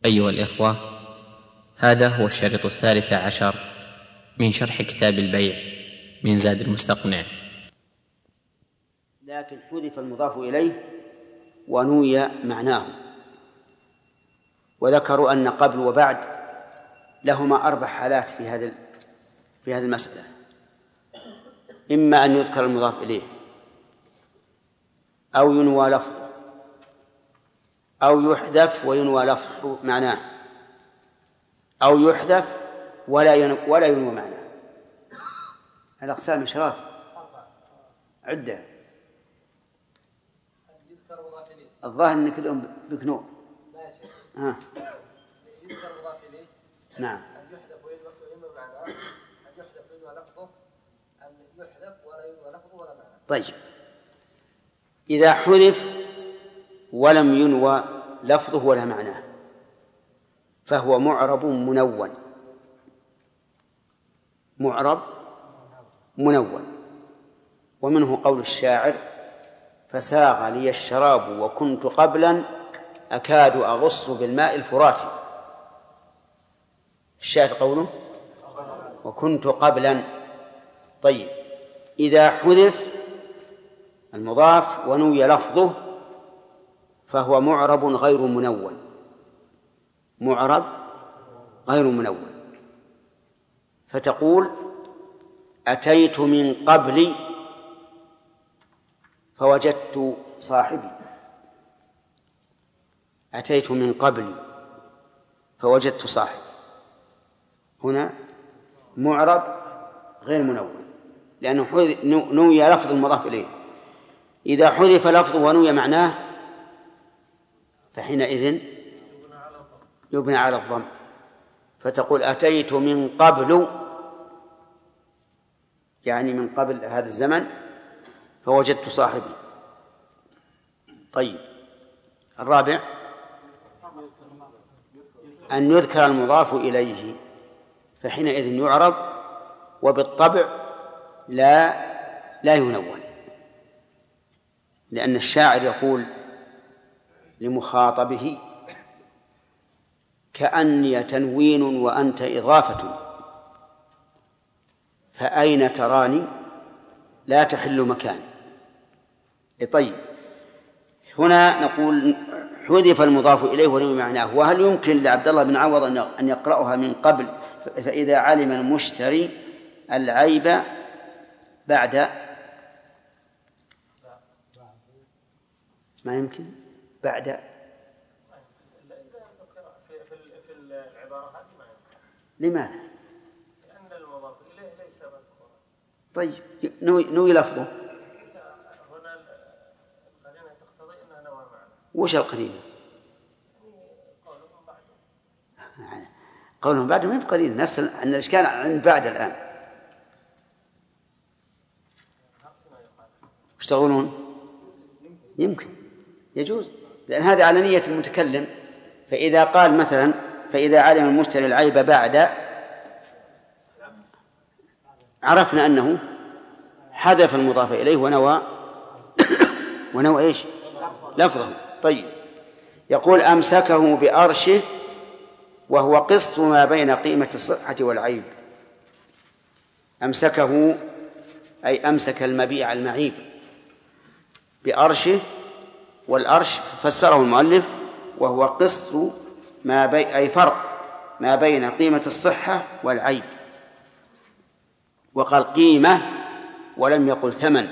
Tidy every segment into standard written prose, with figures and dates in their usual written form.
أيها الإخوة، هذا هو الشريط 13 من شرح كتاب البيع من زاد المستقنع. لكن حذف المضاف إليه ونوي معناه. وذكروا أن قبل وبعد لهما 4 حالات في هذه المسألة: إما أن يذكر المضاف إليه، أو ينوى لفظه، أو يحذف وينوى لفظه معناه، أو يحذف ولا ينوى معناه. الأقسام شراف عدة. الظاهر أن كلهم بكنور. يذكر مضاف إليه. نعم. أن يحذف وينوى معناه، أن يحذف وينوى لفظه، أن يحذف ولا ينوى لفظه ولا معناه. طيب، إذا حذف ولم ينوى لفظه ولا معناه فهو معرب منون. معرب منون. ومنه قول الشاعر: فساغ لي الشراب وكنت قبلا أكاد أغص بالماء الفراتي. الشاهد قوله وكنت قبلا. طيب، إذا حذف المضاف ونوي لفظه فهو معرب غير منون. معرب غير منون. فتقول: أتيت من قبل فوجدت صاحبي. أتيت من قبل فوجدت صاحبي. هنا معرب غير منون لأنه نوي لفظ المضاف إليه. إذا حذف لفظه ونوي معناه فحينئذ يبنى على الضم. فتقول: أتيت من قبل، يعني من قبل هذا الزمن، فوجدت صاحبي. طيب، الرابع أن يذكر المضاف إليه فحينئذ يعرب، وبالطبع لا ينون، لأن الشاعر يقول لمخاطبه: كأني تنوين وأنت إضافة، فأين تراني لا تحل مكاني. طيب، هنا نقول حذف المضاف إليه ونوي معناه. وهل يمكن لعبد الله بن عوض أن يقرأها من قبل فإذا علم المشتري العيب بعد؟ ما يمكن بعد. في العبارة هذه ما يمكن. لماذا؟ لأن المضاف إليه ليس مذكورا. طيب، نوي لفظه. هنا القرينة تقتضي أنها نوى معنى. وش القرينة؟ قولهم بعد. قولهم بعد ما يبقى قرينة. نفس أن الإشكال عند بعد الآن. وش تقولون؟ يمكن، يجوز، لأن هذا على نية المتكلم. فإذا قال مثلا: فإذا علم المشتري العيب بعد، عرفنا أنه حذف المضاف إليه ونوى إيش؟ لفظه. طيب، يقول: أمسكه بأرشه وهو قسط ما بين قيمة الصحة والعيب. أمسكه أي أمسك المبيع المعيب بأرشه، والأرش فسره المؤلف وهو قسط أي فرق ما بين قيمة الصحة والعيب. وقال قيمة ولم يقل ثمن.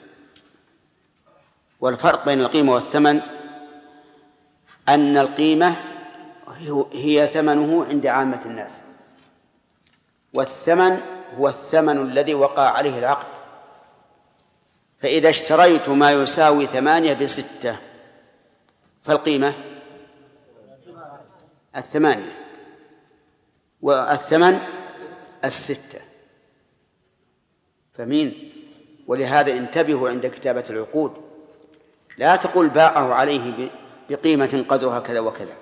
والفرق بين القيمة والثمن أن القيمة هي ثمنه عند عامة الناس، والثمن هو الثمن الذي وقع عليه العقد. فإذا اشتريت ما يساوي 8 ب6 فالقيمة 8 والثمن 6. فمين؟ ولهذا انتبهوا عند كتابة العقود، لا تقول باعه عليه بقيمة قدرها كذا وكذا،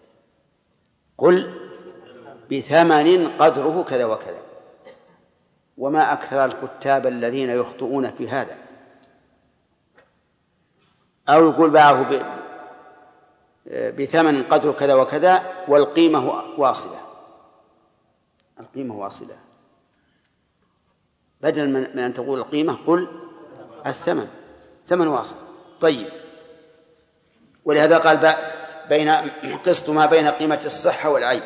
قل بثمن قدره كذا وكذا. وما أكثر الكتاب الذين يخطئون في هذا. أو يقول باعه بثمن قدر كذا وكذا والقيمة واصلة، القيمة واصلة، بدل من أن تقول القيمة قل الثمن، ثمن واصل. طيب، ولهذا قال قسط ما بين قيمة الصحة والعيب.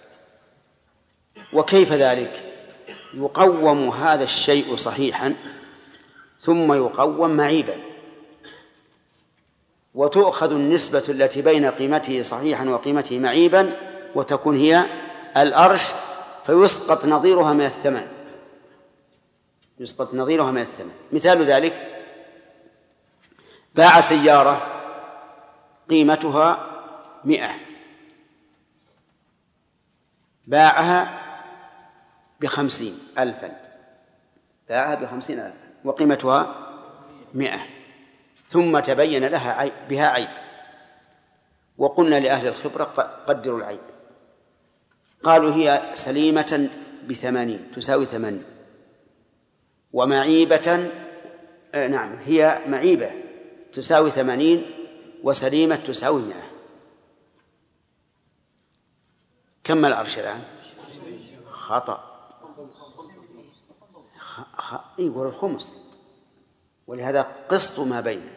وكيف ذلك؟ يقوم هذا الشيء صحيحا ثم يقوم معيبا، وتؤخذ النسبة التي بين قيمته صحيحا وقيمته معيبا وتكون هي الأرش، فيسقط نظيرها من الثمن، يسقط نظيرها من الثمن. مثال ذلك: باع سيارة قيمتها 100، باعها ب50,000، باعها ب50,000 وقيمتها 100، ثم تبين لها بها عيب، وقلنا لأهل الخبرة قدروا العيب، قالوا هي سليمة ب80 تساوي 80، ومعيبة نعم هي معيبة تساوي 80 وسليمة تساوي 100. كم الأرش الآن؟ خطأ، يقول الخمس، ولهذا قسط ما بينه.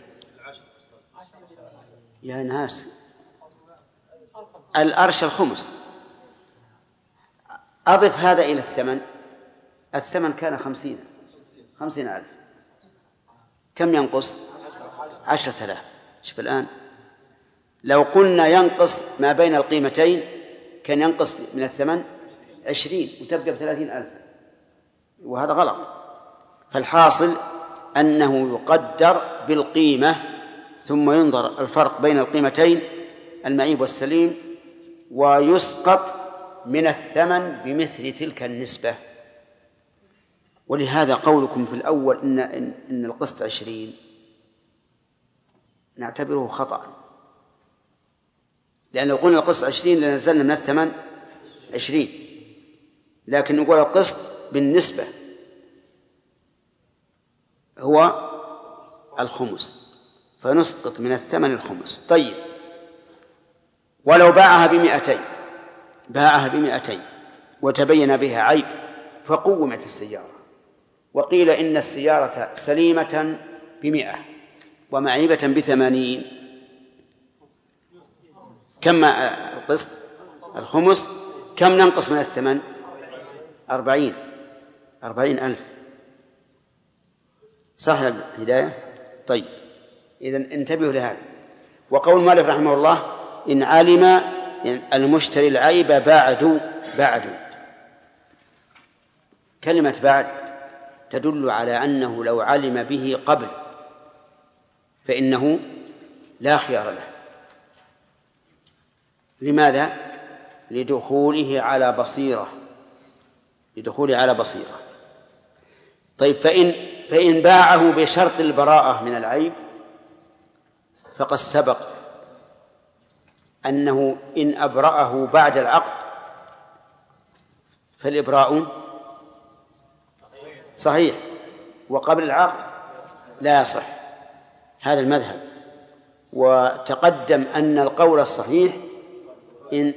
يا ناس، الأرش الخمس، أضف هذا إلى الثمن، الثمن كان 50,000، كم ينقص؟ 10,000. شوف الآن، لو قلنا ينقص ما بين القيمتين كان ينقص من الثمن 20 وتبقى ب30,000، وهذا غلط. فالحاصل أنه يقدر بالقيمة ثم ينظر الفرق بين القيمتين المعيب والسليم، ويسقط من الثمن بمثل تلك النسبة. ولهذا قولكم في الأول إن القسط 20 نعتبره خطأ، لأن لو قلنا القسط 20 لنزلنا من الثمن 20، لكن نقول القسط بالنسبة هو الخمس، فنسقط من الثمن الخمس. طيب، ولو باعها ب200 وتبين بها عيب فقومت السيارة، وقيل إن السيارة سليمة ب100 ومعيبة ب80، كم القسط؟ الخمس. كم ننقص من الثمن؟ 40,000. صح الهداية؟ طيب، إذن انتبهوا لهذا. وقول المؤلف رحمه الله: إن علم المشتري العيب بعد. كلمة بعد تدل على أنه لو علم به قبل فإنه لا خيار له. لماذا؟ لدخوله على بصيرة. طيب، فإن باعه بشرط البراءة من العيب فقد سبق أنه إن أبرأه بعد العقد فالإبراء صحيح، وقبل العقد لا يصح. هذا المذهب. وتقدم أن القول الصحيح إن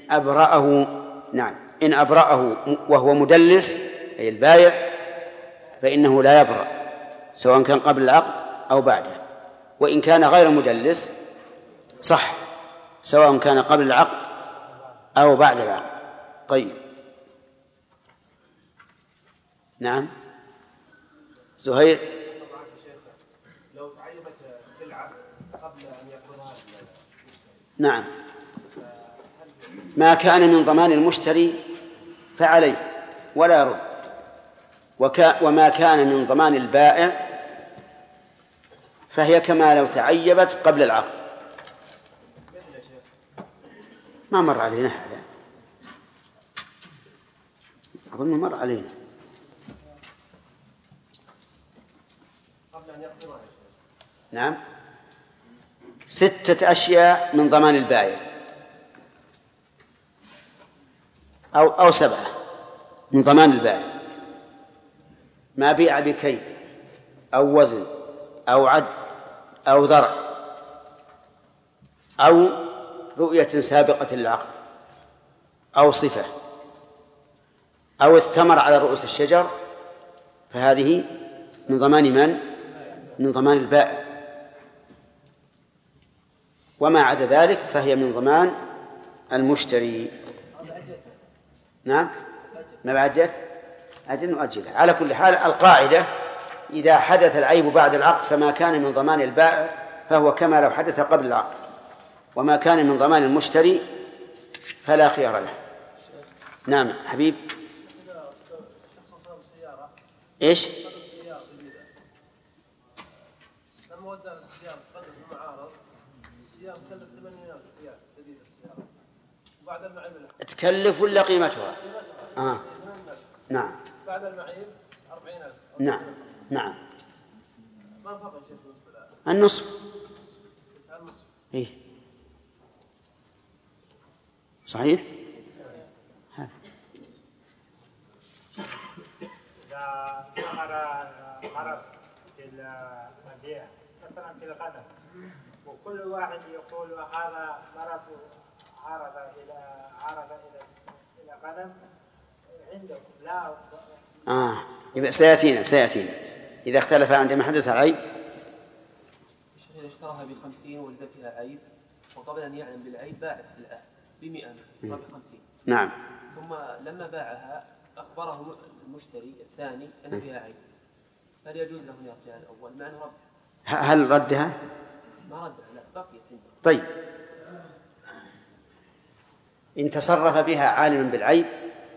أبرأه وهو مدلس أي البائع فإنه لا يبرأ، سواء كان قبل العقد أو بعده. وإن كان غير مدلس صح، سواء كان قبل العقد أو بعد العقد. طيب، نعم زهير. لو تعيبت سلعة قبل أن يقبضها نعم، ما كان من ضمان المشتري فعليه ولا يرد، وما كان من ضمان البائع فهي كما لو تعيبت قبل العقد. ما مر علينا هذا، أظن مر علينا. نعم، 6 أشياء من ضمان البائع أو 7 من ضمان البائع: ما بيع بكيل أو وزن أو عد أو ذرع أو رؤية سابقة للعقد أو صفة أو الثمر على رؤوس الشجر فهذه من ضمان من؟ من ضمان البائع. وما عدا ذلك فهي من ضمان المشتري. نعم، ما بعد جت أجل نؤجلها. على كل حال القاعدة إذا حدث العيب بعد العقد فما كان من ضمان البائع فهو كما لو حدث قبل العقد، وما كان من ضمان المشتري فلا خيار له. نعم حبيب. إيش؟ لما ودى السيارة تقدم المعارض السيارة تكلف 8 ريال جديدة السيارة وبعد المعيب تكلف ولا قيمتها؟ نعم. بعد المعيب 40,000. نعم نعم. ما فرق شيء بالنسبة النصف. إيه صحيح. هذا إذا ظهر مرض في المبيع مثلا في الغنم وكل واحد يقول هذا مرض عرض إلى غنم عندكم لا يبقى سيأتينا إذا اختلف عندما حدث العيب. إذا اشتراها ب50 وجد فيها عيب وقبل أن يعلم بالعيب باع السلعة ب100 ب50. نعم. ثم لما باعها أخبره المشتري الثاني أن فيها عيب، هل يجوز له أن يرجع الأول مع أنه رد؟ هل ردها؟ ما ردها، لا بقيت عنده. طيب إن تصرف بها عالما بالعيب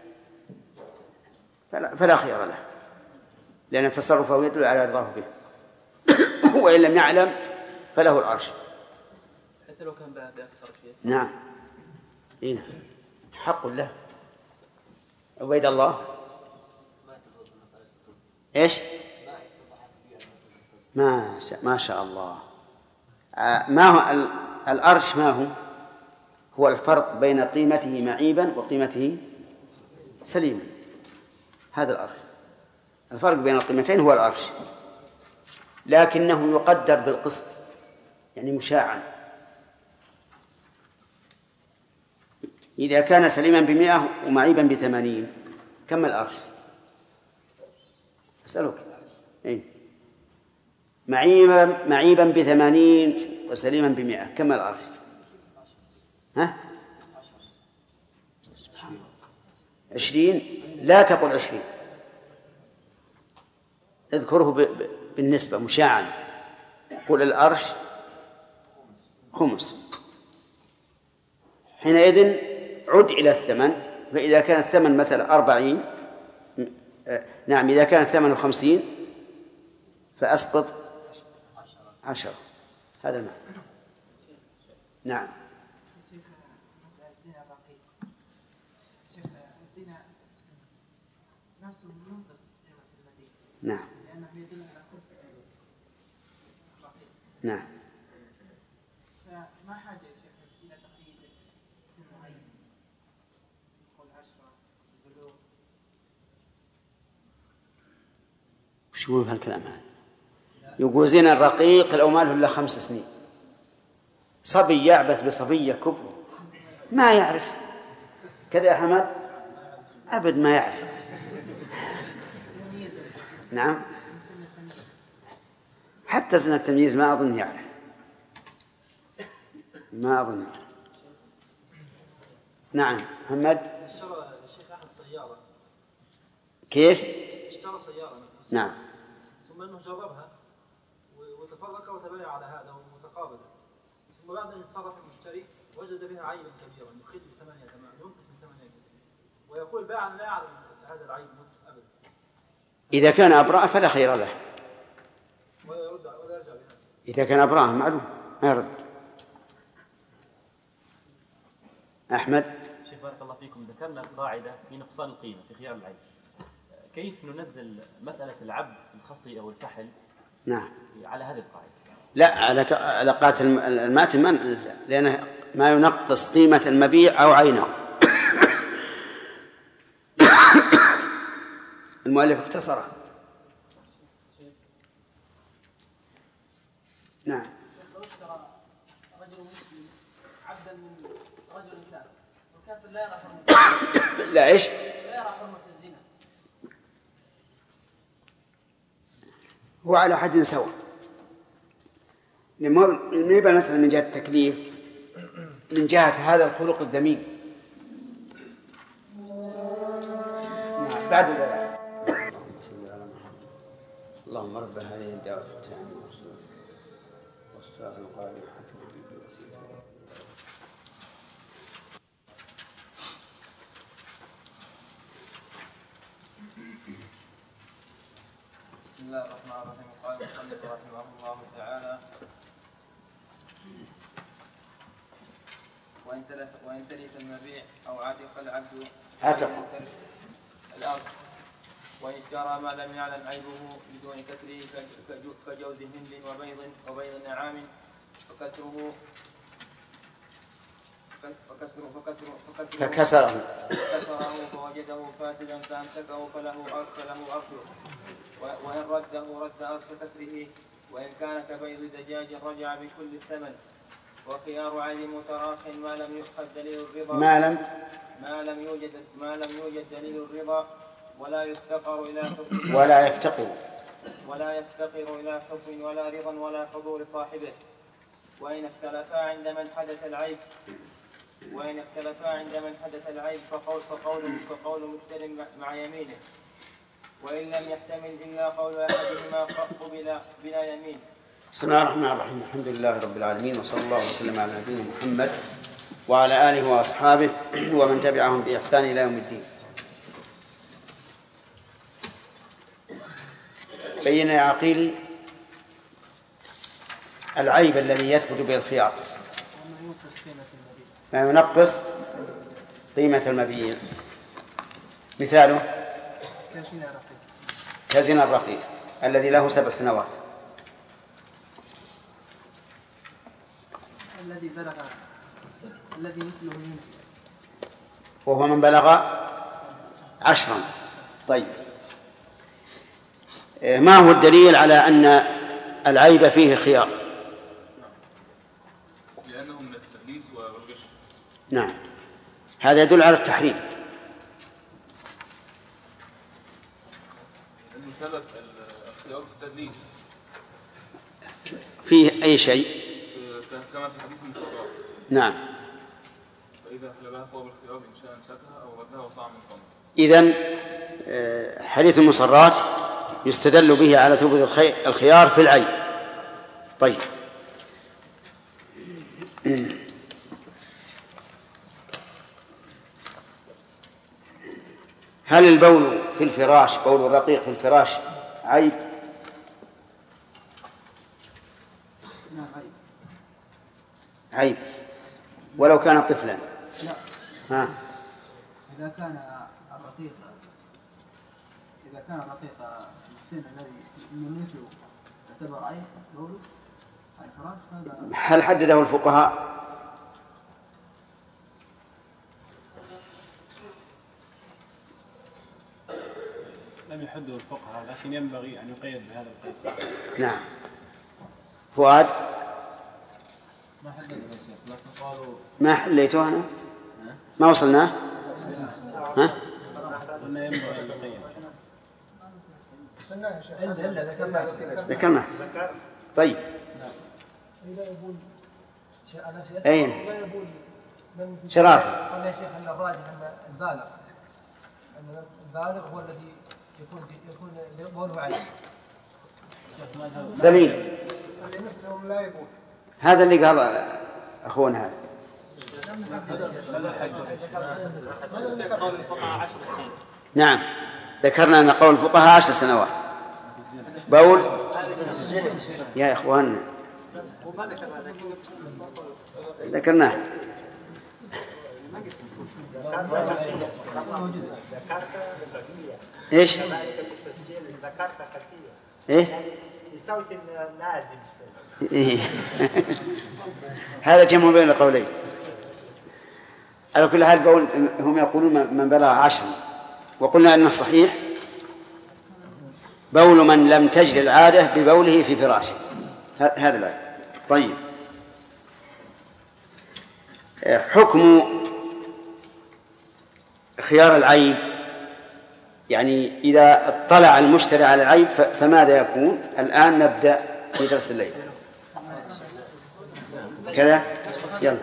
فلا خيار له، لأن تصرفه يدل على رضاه به. وإن لم يعلم فله العرش حتى لو كان باع بأكثر شيء. نعم إيه حق له. عبيد الله. إيش؟ ما شاء الله. ما هو الأرش؟ ما هو الفرق بين قيمته معيبا وقيمته سليما. هذا الأرش. الفرق بين القيمتين هو الأرش، لكنه يقدر بالقسط يعني مشاعا. إذا كان سليما ب100 ومعيبا ب80 كم الأرش؟ أسألك. إيه؟ معيبا ب80 وسليما ب100 كم الأرش؟ 20. لا تقل 20، اذكره بالنسبة مشاعا. قل الأرش خمس. حينئذ عد إلى الثمن، فإذا كان الثمن مثلا 40 نعم إذا كان الثمن 50 فأسقط 10. هذا المعنى. نعم. نعم نعم. فما حاجة يا شيخ إلى تقييد سن معين يقول 10 البلوغ. وش يقول هالكلام هذا؟ يقول زين الرقيق لو ما له إلا 5 سنين. صبي يعبث بصبية كبر ما يعرف كذا يا حمد أبد ما يعرف. نعم حتى سن التمييز ما أظن يعرف. نعم محمد. اشترى الشيخ أحد سيارة. كيف؟ اشترى سيارة نعم. ثم أنه جربها وتفرق وتبايع على هذا متقابلا، ثم بعد أن انصرف المشتري وجد بها عيبا كبيرا يخل ينقص من 8 ويقول باعا لا يعلم هذا العيب أبدا. إذا كان أبراء فلا خير له، ويرجع بها. إذا كان أبراء معلوم ما يرد. أحمد. شيخ بارك الله فيكم، ذكرنا قاعدة في نقصان القيمة في خيار العيب، كيف ننزل مسألة العبد الخصي أو الفحل نعم على هذه القاعدة؟ لا على قاعدة الماتن لأنه ما ينقص قيمة المبيع أو عينه. المؤلف اختصرها. نعم. لو اشترى رجل مسلم عبدا من لا يرى حرمة لا إيش؟ لا يرى حرمة الزنا. هو على حد سواء. لما يبقى مثلا من جهة التكليف، من جهة هذا الخلق الذميم. نعم. بعد الأذان. اللهم رب هذه الدعوة التامة والصلاة القائمة حتى بسم الله الرحمن الرحيم. قال المصنف رحمه الله تعالى: وإن تلف المبيع أو عتق العبد الأرض، وإن اشترى ما لم يعلم عيبه بدون كسره كجوز هند وبيض نعام فكسره فوجده فاسدا فأمسكه فله أرشه، وإن رده رد أرش كسره، وإن كان كبيض دجاج رجع بكل الثمن. وخيار عيب متراخ ما لم يؤخذ دليل الرضا ما لم يوجد دليل الرضا ولا يفتقر إلى حكم ولا رضا ولا حضور صاحبه. وإن اختلفا عند من حدث العيب فقول مشتر مع يمينه، وإن لم يحتمل إلا قول أحدهما قبل بلا يمين. بسم الله الرحمن الرحيم. الحمد لله رب العالمين، وصلى الله وسلم على نبينا محمد وعلى آله وأصحابه ومن تبعهم بإحسان إلى يوم الدين. بين يا عقيل العيب الذي يثبت به الخيار، ما ينقص قيمة المبيع. مثاله كزنا الرقيق الذي له 7 سنوات، الذي مثله وهو من بلغ 10. طيب، ما هو الدليل على أن العيب فيه خيار؟ لأنه من التدليس والغش. نعم، هذا يدل على التحريم. لأنه سبب الخيار في التدليس فيه أي شيء كما في حديث المستطاع. نعم. فإذا حلبها فهو بالخيار إن شاء امسكها أو ردها وصاع من تمر. إذن حديث المصرات يستدل به على ثبوت الخيار في العيب. طيب، هل البول في الفراش، بول الرقيق في الفراش، عيب؟ عيب ولو كان طفلا. لا. إذا كان الرقيق في السن الذي من مثله يعتبر عيب بوله الفراش، هل حدده الفقهاء؟ لم يحدده الفقهاء، لكن ينبغي أن يقيد بهذا القيد. نعم. فؤاد؟ ما حليته أنا؟ ما وصلناه؟ ها؟ ذكرنا. طيب، أين؟ شرافة. قال يا شيخ أن الراجح أن البالغ هو الذي يكون بوله عيب. سليم. هذا اللي قال أخونا هذا. نعم، ذكرنا أن قول الفقهاء 10 سنوات. بول يا إخواننا ذكرناه. إيش؟ إيش؟ بصوت نازل. هذا جمع بين القولين. على كل حال بول هم يقولون من بلغ 10، وقلنا أن الصحيح بول من لم تجري العادة ببوله في فراشه. هذا العيب. طيب، حكم خيار العيب، يعني إذا اطلع المشتري على العيب فماذا يكون؟ الآن نبدأ في درس الليل كذا. يلا.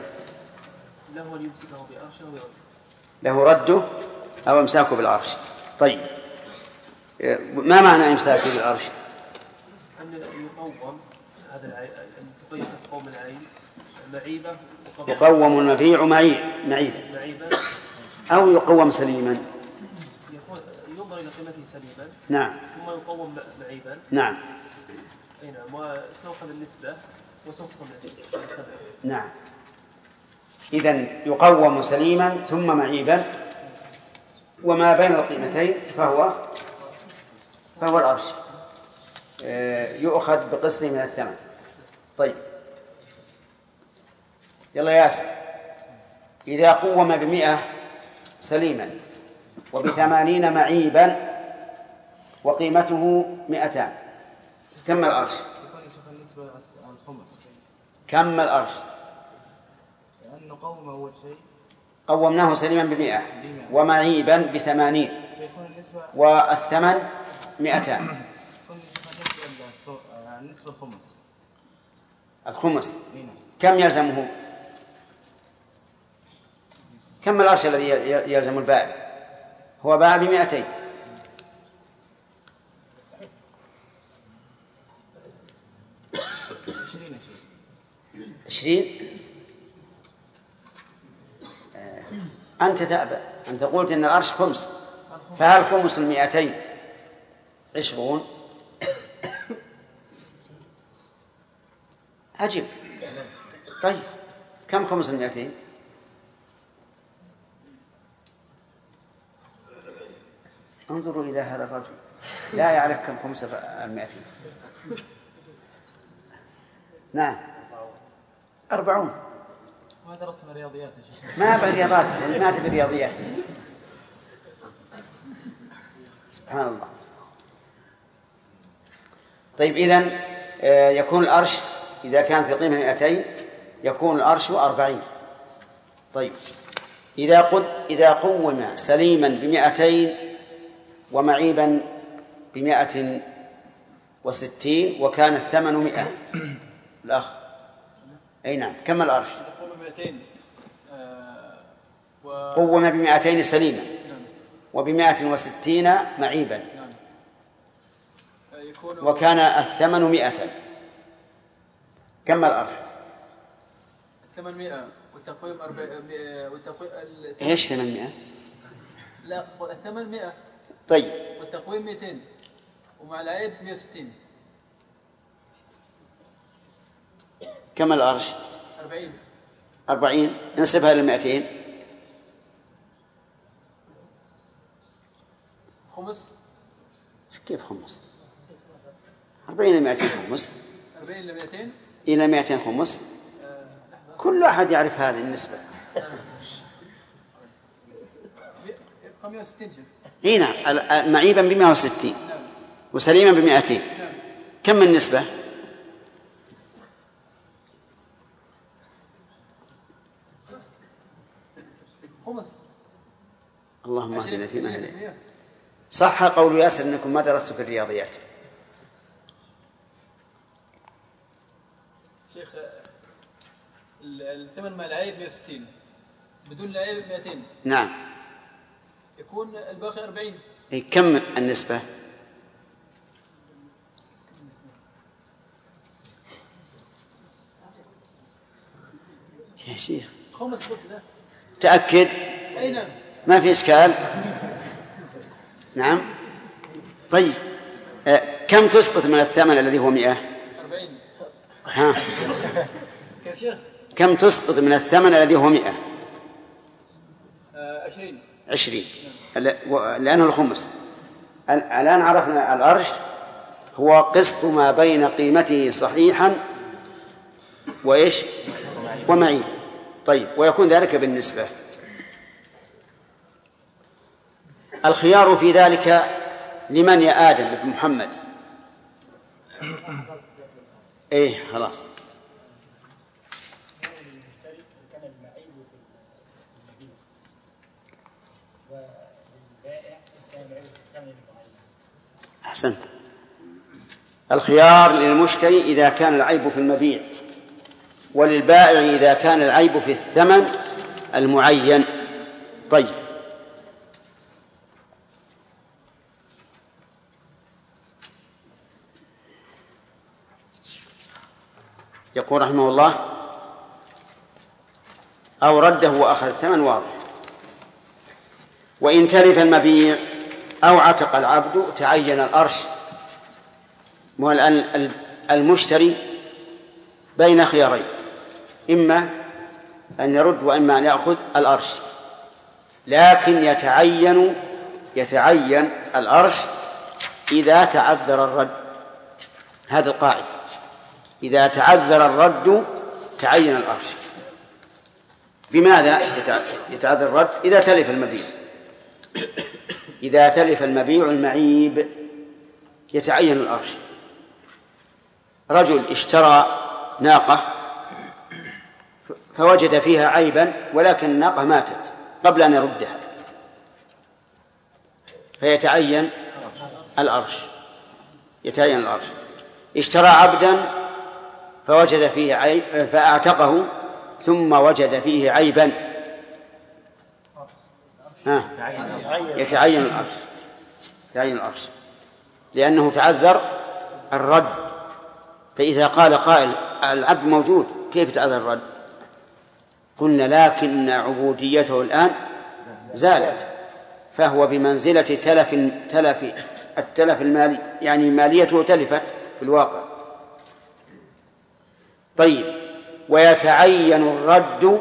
له رده أو إمساكه بالعرش. طيب، ما معنى إمساكه بالعرش؟ أن يقوم هذا العيب، أن تقوم العيب معيبة، يقوم المبيع معيبا أو يقوم سليما. ينظر إلى قيمته سليما. نعم. ثم يقوم معيبا. نعم. أي نعم، وتأخذ النسبة وتقسم النسبة. نعم. إذن يقوم سليما ثم معيبا، وما بين القيمتين فهو العرش، يؤخذ بقسط من الثمن. طيب، يلا ياسر. إذا قوم ب100 سليما وب80 معيبا وقيمته 200، كم العرش؟ كم العرش؟ لأنه قوم أول شيء قومناه سليما ب100 ومعيبا ب80 والثمن 200. النسبة الخمس كم يلزمه؟ كم العرش الذي يلزم البائع؟ هو باع ب200. 20. أنت تأبى، أنت قلت إن العرش خمس، فهل خمس 200 20؟ عجيب. طيب، كم خمس 200؟ انظروا إلى هذا الرجل لا يعرف كم خمس 200. نعم، 40. ما درسنا رياضيات يا شيخ. ما برياضات، ما تبي رياضيات. سبحان الله. طيب، إذن يكون العرش إذا كانت القيمة 200 يكون العرش 40. طيب، إذا قوم سليما ب200 ومعيبا ب160 وكان الثمن 100، الأخ أي نعم، كم العرش؟ قوم ب200 سليما وب160 معيبا وكان الثمن 100، كم العرش؟ الثمن 100 والتقويم 40. ايش 800؟ لا، الثمن 100. طيب، والتقويم 200 ومع العيب 160. كم العرش؟ 40. نسبها ل200. خمس. كيف خمس؟ 40 ل 200 خمس. 40 ل 200 إلى 200 خمس. كل أحد يعرف هذه النسبة. يبقى 160 شيخ. إيه نعم، معيبا ب160 وسليما ب200. كم النسبة؟ خمس. اللهم اهدنا فيمن هديت. صح قول ياسر أنكم ما درستوا في الرياضيات. شيخ، الثمن مع العيب 160 بدون العيب 200. نعم. يكون الباقي 40. كم النسبة؟ يا شيخ خمس قلت له. تأكد؟ أي نعم. ما في إشكال. نعم. طيب، كم تسقط من الثمن الذي هو 100؟ 40. ها، كيف شيخ؟ كم تسقط من الثمن الذي هو 100؟ 20. لأنه الخمس. الآن عرفنا العرش هو قسط ما بين قيمته صحيحا وإيش ومعيب. طيب، ويكون ذلك بالنسبة. الخيار في ذلك لمن يا آدم ابن محمد؟ إيه خلاص. أحسنت. الخيار للمشتري إذا كان العيب في المبيع، وللبائع إذا كان العيب في الثمن المعين. طيب، يقول رحمه الله: أو رده وأخذ الثمن واضح. وإن تلف المبيع أو عتق العبد تعين الأرش. والآن المشتري بين خيارين: إما أن يرد وإما أن يأخذ الأرش، لكن يتعين الأرش إذا تعذر الرد. هذه القاعدة: إذا تعذر الرد تعين الأرش. بماذا يتعذر الرد؟ إذا تلف المبيع. إذا تلف المبيع المعيب يتعين الأرش. رجل اشترى ناقة فوجد فيها عيبا، ولكن الناقة ماتت قبل أن يردها، فيتعين الأرش. يتعين الأرش. اشترى عبدا فوجد فيه عيب فأعتقه ثم وجد فيه عيبا، يتعين الأرش. يتعين الأرش لأنه تعذر الرد. فإذا قال قائل: العبد موجود، كيف تعذر الرد؟ قلنا: لكن عبوديته الآن زالت، فهو بمنزلة التلف المالي، يعني ماليته تلفت في الواقع. طيب، ويتعين الرد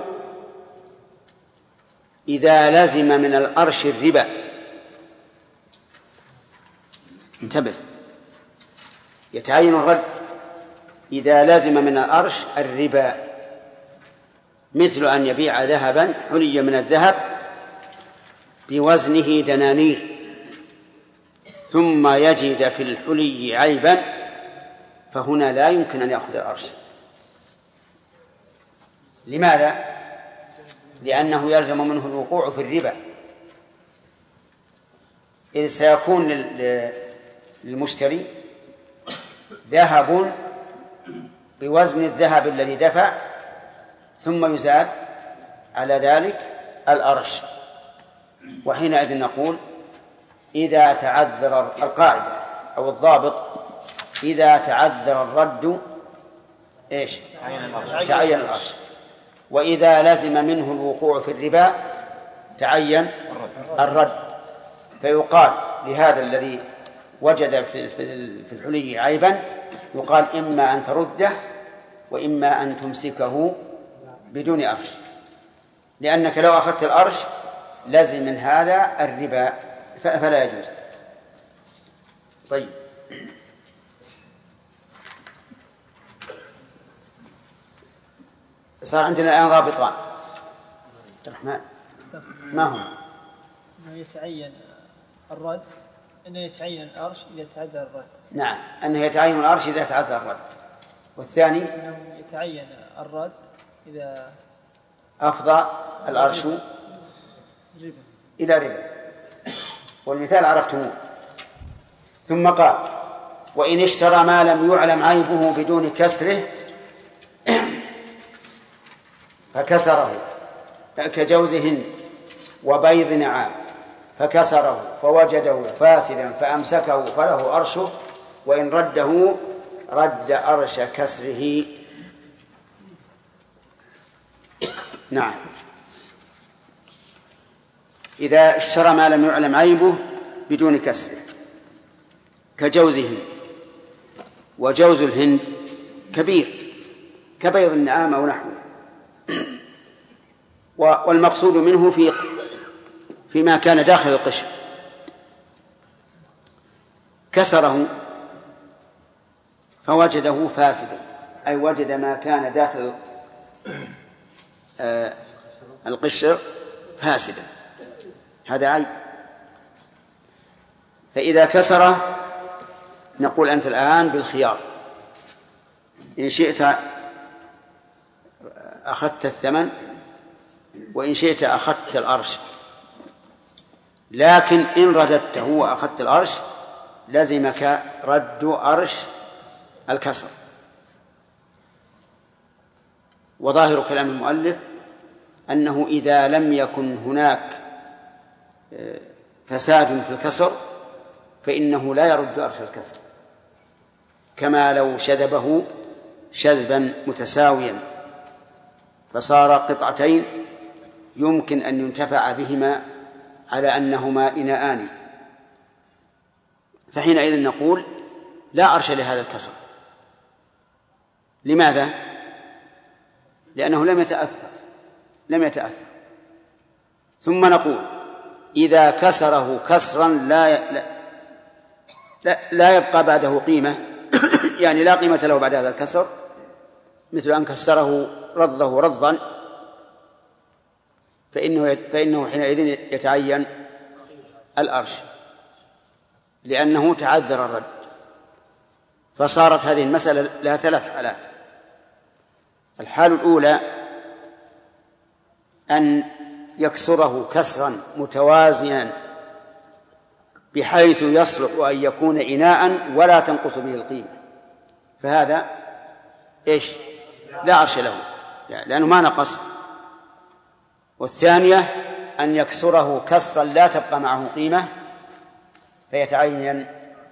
إذا لزم من الأرش الربا. انتبه، يتعين الرد إذا لزم من الأرش الربا، مثل أن يبيع ذهبا حلي من الذهب بوزنه دنانير ثم يجد في الحلي عيبا، فهنا لا يمكن أن يأخذ الأرش. لماذا؟ لأنه يلزم منه الوقوع في الربا، إذ سيكون للمشتري ذهب بوزن الذهب الذي دفع، ثم يزاد على ذلك الأرش. وحينئذ نقول: إذا تعذر القاعدة أو الضابط: إذا تعذر الرد إيش؟ تعين الأرش. وإذا لزم منه الوقوع في الربا تعين الرد. فيقال لهذا الذي وجد في الحلي عيبا، يقال: إما أن ترده وإما أن تمسكه بدون أرش، لأنك لو أخذت الأرش لازم من هذا الربا، فلا يجوز. طيب، صار عندنا الآن ضابطان. الرحمن ما هم؟ أنه يتعين الرد، أنه يتعين الأرش إذا تعذر الرد. نعم، أنه يتعين الأرش إذا تعذر الرد. والثاني أنه يتعين الرد إذا أفضى الأرش إلى ربا. والمثال عرفتموه. ثم قال: وإن اشترى ما لم يعلم عيبه بدون كسره فكسره، كجوز هند وبيض نعام، فكسره فوجده فاسدا فأمسكه فله أرشه، وإن رده رد أرش كسره. نعم، إذا اشترى ما لم يعلم عيبه بدون كسره كجوز هند، وجوز الهند كبير كبيض النعام أو نحوه، والمقصود منه فيما كان داخل القشر. كسره فوجده فاسدا، أي وجد ما كان داخل القشر فاسدا، هذا عيب. فإذا كسره نقول: أنت الآن بالخيار، إن شئت أخذت الثمن، وإن شئت أخذت الأرش. لكن إن رددته وأخذت الأرش لزمك رد أرش الكسر. وظاهر كلام المؤلف أنه إذا لم يكن هناك فساد في الكسر فإنه لا يرد أرش الكسر، كما لو شذبه شذبا متساويا فصار قطعتين يمكن أن ينتفع بهما على أنهما إناءان، فحينئذ نقول لا أرش لهذا الكسر. لماذا؟ لأنه لم يتأثر. ثم نقول إذا كسره كسرا لا يبقى بعده قيمة يعني لا قيمة له بعد هذا الكسر، مثل أن كسره رضه رضا، فإنه حينئذ يتعين الأرش لأنه تعذر الرد. فصارت هذه المسألة لها 3 حالات. الحال الأولى أن يكسره كسرا متوازيا بحيث يصلح أن يكون إناء ولا تنقص به القيمة، فهذا لا أرش له لأنه ما نقص. والثانية أن يكسره كسرا لا تبقى معه قيمة فيتعين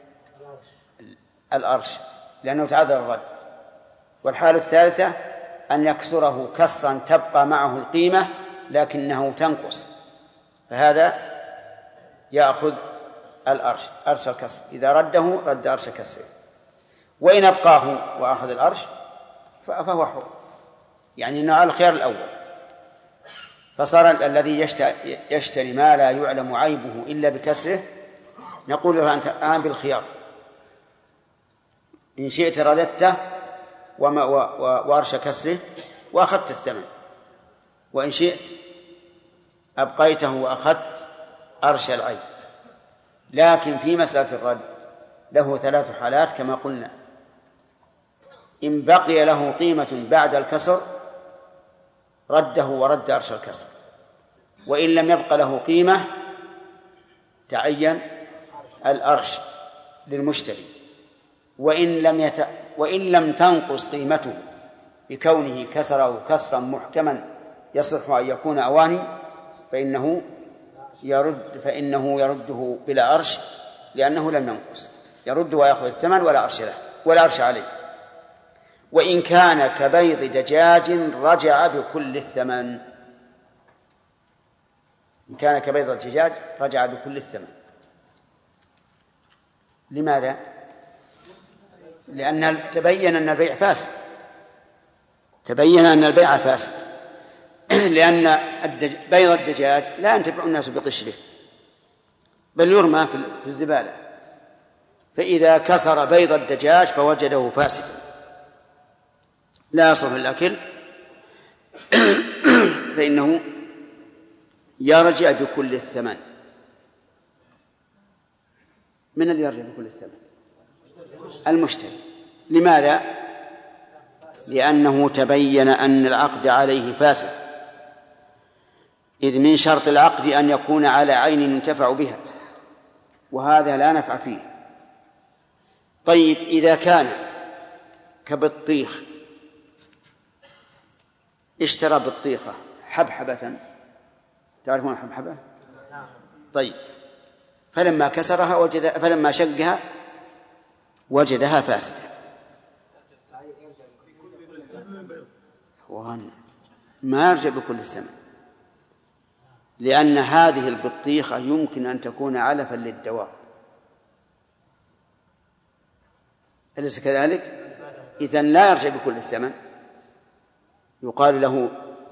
الأرش لأنه تعذر الرد. والحالة الثالثة أن يكسره كسرا تبقى معه القيمة لكنه تنقص، فهذا يأخذ الأرش أرش الكسر. إذا رده رد أرش كسره، وإن أبقاه وأخذ الأرش فهو حر، يعني أنه على الخيار الأول. فصار الذي يشتري ما لا يعلم عيبه إلا بكسره نقول له أنت الآن بالخيار، إن شئت رددته وأرش كسره وأخذت الثمن، وإن شئت أبقيته وأخذت أرش العيب. لكن في مسألة الرد له 3 حالات كما قلنا: إن بقي له قيمة بعد الكسر رده ورد أرش الكسر، وإن لم يبق له قيمة تعين الأرش للمشتري، وإن لم تنقص قيمته بكونه كسره كسرا محكما يصلح أن يكون أواني فإنه يرده بلا أرش لأنه لم ينقص، يرد ويأخذ الثمن ولا أرش عليه. وإن كان كبيض دجاج رجع بكل الثمن، إن كان كبيض الدجاج رجع بكل الثمن. لماذا؟ لأن تبين أن البيع فاسد، لأن بيض الدجاج لا ينتفع الناس بقشره بل يرمى في الزبالة، فإذا كسر بيض الدجاج فوجده فاسدا لا يصلح الأكل فإنه يرجع بكل الثمن. من اللي يرجع بكل الثمن؟ المشتري. لماذا؟ لأنه تبين أن العقد عليه فاسد، إذ من شرط العقد أن يكون على عين ينتفع بها، وهذا لا نفع فيه. طيب إذا كان كبطيخ اشترى بطيخة حبحبة، تعرفون حبحبة؟ طيب فلما كسرها فلما شقها وجدها فاسدة، ما يرجع بكل الثمن، لأن هذه البطيخة يمكن أن تكون علفا للدواب، أليس كذلك؟ إذن لا يرجع بكل الثمن. يقال له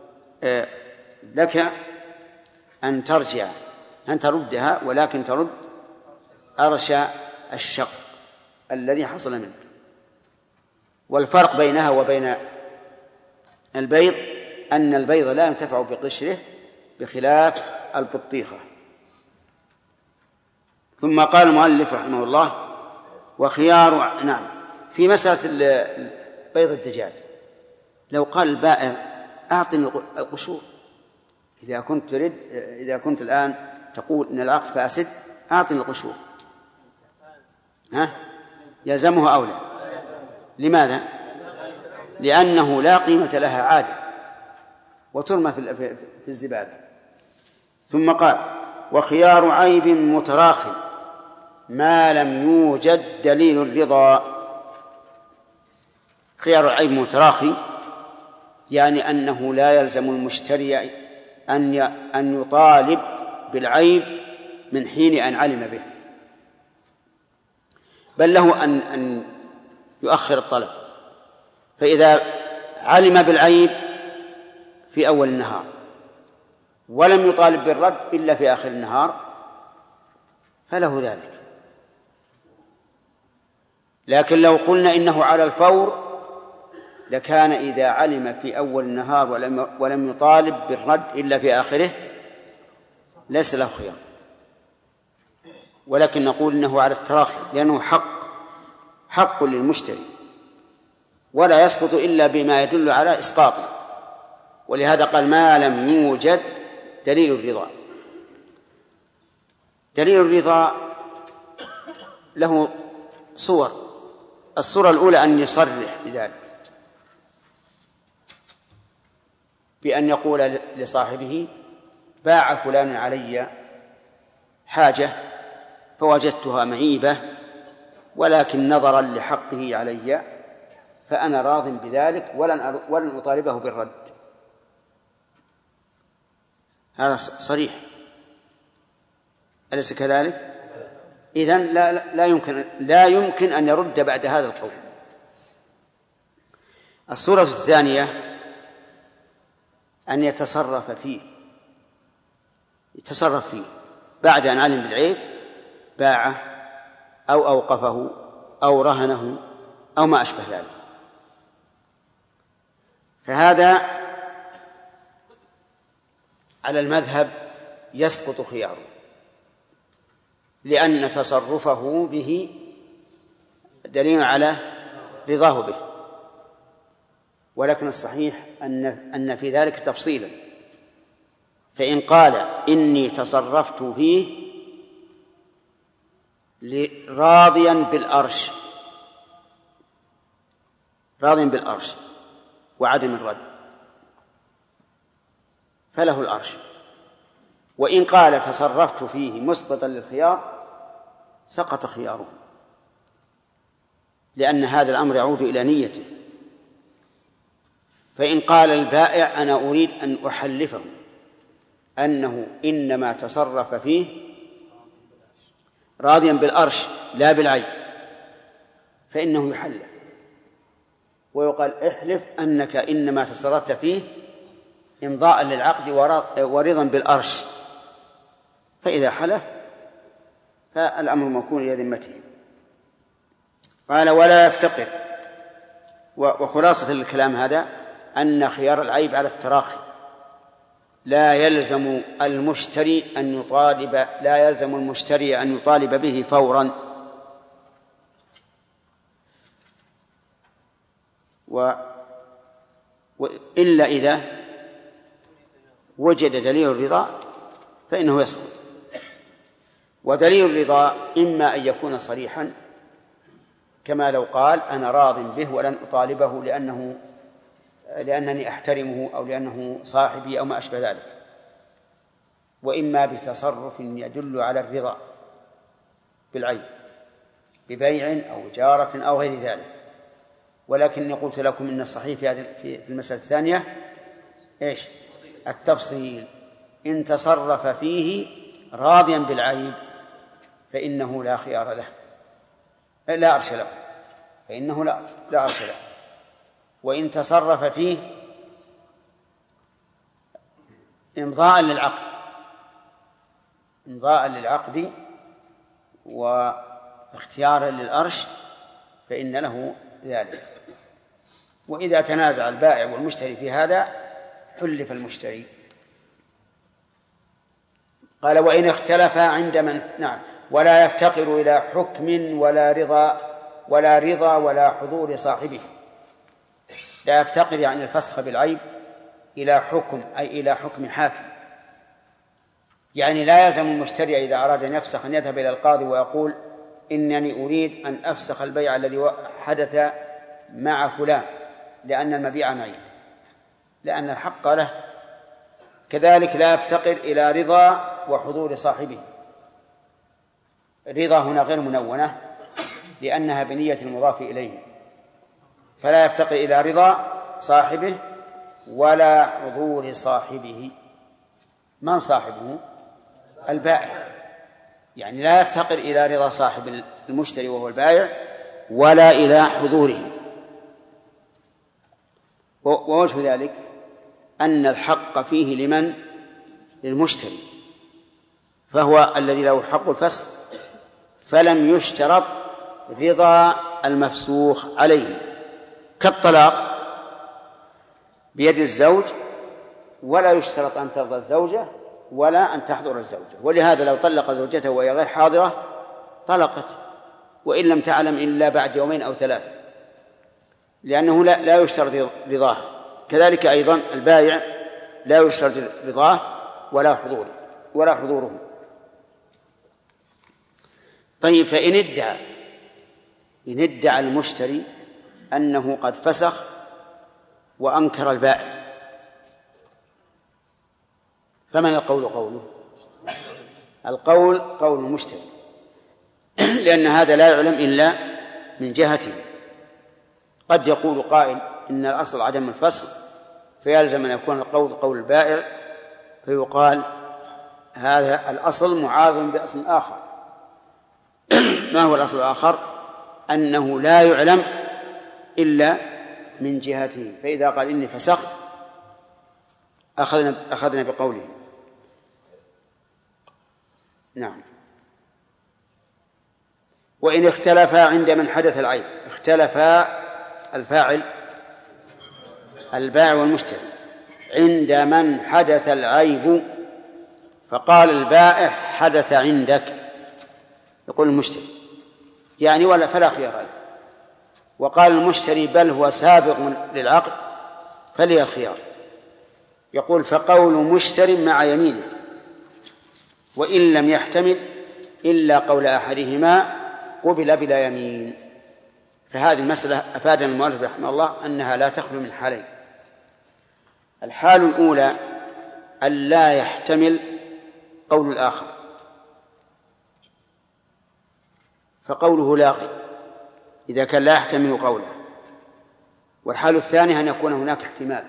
لك أن ترجع أن تردها، ولكن ترد أرش الشق الذي حصل منك. والفرق بينها وبين البيض أن البيض لا ينتفع بقشره بخلاف البطيخة. ثم قال المؤلف رحمه الله: وخيار. نعم، في مسألة بيض الدجاج لو قال البائع أعطني القشور، إذا كنت الآن تقول إن العقد فاسد أعطني القشور، يلزمه أو لا؟ لماذا؟ لأنه لا قيمة لها عادة وترمى في الزبالة. ثم قال: وخيار عيب متراخٍ ما لم يوجد دليل الرضا. خيار العيب متراخي يعني أنه لا يلزم المشتري أن يطالب بالعيب من حين أن علم به، بل له أن يؤخر الطلب. فإذا علم بالعيب في أول النهار ولم يطالب بالرد إلا في آخر النهار فله ذلك. لكن لو قلنا إنه على الفور لكان إذا علم في أول النهار ولم يطالب بالرد إلا في آخره ليس له خيار، ولكن نقول إنه على التراخي لأنه حق للمشتري ولا يسقط إلا بما يدل على إسقاطه، ولهذا قال: ما لم يوجد دليل الرضا. دليل الرضا له صور. الصورة الأولى أن يصرح بذلك بأن يقول لصاحبه: باع فلان علي حاجة فوجدتها معيبة، ولكن نظرا لحقه علي فأنا راض بذلك ولن أطالبه بالرد. هذا صريح، أليس كذلك؟ إذن لا يمكن أن يرد بعد هذا القول. الصورة الثانية أن يتصرف فيه بعد أن علم بالعيب، باعه أو أوقفه أو رهنه أو ما أشبه ذلك، فهذا على المذهب يسقط خياره لأن تصرفه به دليل على رضاه به. ولكن الصحيح أن في ذلك تفصيلا، فإن قال: إني تصرفت فيه راضيا بالأرش وعدم الرد فله الأرش. وإن قال: تصرفت فيه مسقطا للخيار سقط خياره، لأن هذا الأمر يعود إلى نيته. فإن قال البائع: أنا أريد أن أحلفه أنه إنما تصرف فيه راضيا بالأرش لا بالعيب، فإنه يحلف ويقال: احلف أنك إنما تصرفت فيه إمضاء للعقد ورضا بالأرش. فإذا حلف فالأمر موكول إلى ذمته. قال: ولا يفتقر. وخلاصة الكلام هذا أن خيار العيب على التراخي، لا يلزم المشتري أن يطالب به فورا، إلا إذا وجد دليل الرضا فإنه يسقط. ودليل الرضا إما أن يكون صريحا كما لو قال: أنا راض به ولن أطالبه لأنني أحترمه أو لأنه صاحبي أو ما أشبه ذلك، وإما بتصرف يدل على الرضا بالعيب ببيع أو جارة أو غير ذلك. ولكني قلت لكم إن الصحيح في المسألة الثانية إيش؟ التفصيل. إن تصرف فيه راضيا بالعيب فإنه لا خيار له، لا أرش له، فإنه لا أرش له. وإن تصرف فيه إمضاء للعقد واختيارا للأرش فإن له ذلك. وإذا تنازع البائع والمشتري في هذا حلف المشتري. قال: وإن اختلفا عند من ولا يفتقر إلى حكم ولا رضا ولا حضور صاحبه. لا يفتقر يعني الفسخ بالعيب إلى حكم، أي إلى حكم حاكم، يعني لا يلزم المشتري إذا أراد أن يفسخ أن يذهب إلى القاضي ويقول إنني أريد أن أفسخ البيع الذي حدث مع فلان لأن المبيع معي، لأن الحق له. كذلك لا يفتقر إلى رضا وحضور صاحبه. رضا هنا غير منونة لأنها بنية المضاف إليه، فلا يفتقر إلى رضا صاحبه ولا حضور صاحبه. من صاحبه؟ البائع. يعني لا يفتقر إلى رضا صاحب المشتري وهو البائع ولا إلى حضوره. ووجه ذلك أن الحق فيه لمن؟ للمشتري، فهو الذي له حق الفسخ، فلم يشترط رضا المفسوخ عليه، كالطلاق بيد الزوج ولا يشترط أن ترضى الزوجة ولا أن تحضر الزوجة. ولهذا لو طلق زوجته وهي غير حاضرة طلقت، وإن لم تعلم إلا بعد 2 أو 3، لأنه لا يشترط رضاه. كذلك أيضا البائع لا يشترط رضاه ولا حضوره. طيب، فإن ادعى المشتري أنه قد فسخ وأنكر البائع، فمن القول؟ القول قول المشتري، لأن هذا لا يعلم إلا من جهته. قد يقول قائل إن الأصل عدم الفسخ، فيلزم أن يكون القول قول البائع، فيقال هذا الأصل معارض بأصل آخر. ما هو الأصل الآخر؟ أنه لا يعلم إلا من جهته، فإذا قال إني فسخت أخذنا بقوله. نعم. وإن اختلفا عند من حدث العيب، اختلفا الفاعل البائع والمشتري عند من حدث العيب، فقال البائع حدث عندك، يقول المشتري يعني ولا فلا خيار له، وقال المشتري بل هو سابق للعقد فلي الخيار، يقول فقول مشتري مع يمينه، وإن لم يحتمل إلا قول أحدهما قبل بلا يمين. فهذه المسألة أفادنا المؤلف رحمه الله أنها لا تخلو من حالين: الحال الأولى أن لا يحتمل قول الآخر فقوله لاغي إذا كان لا يحتمل قوله، والحال الثاني أن يكون هناك احتمال،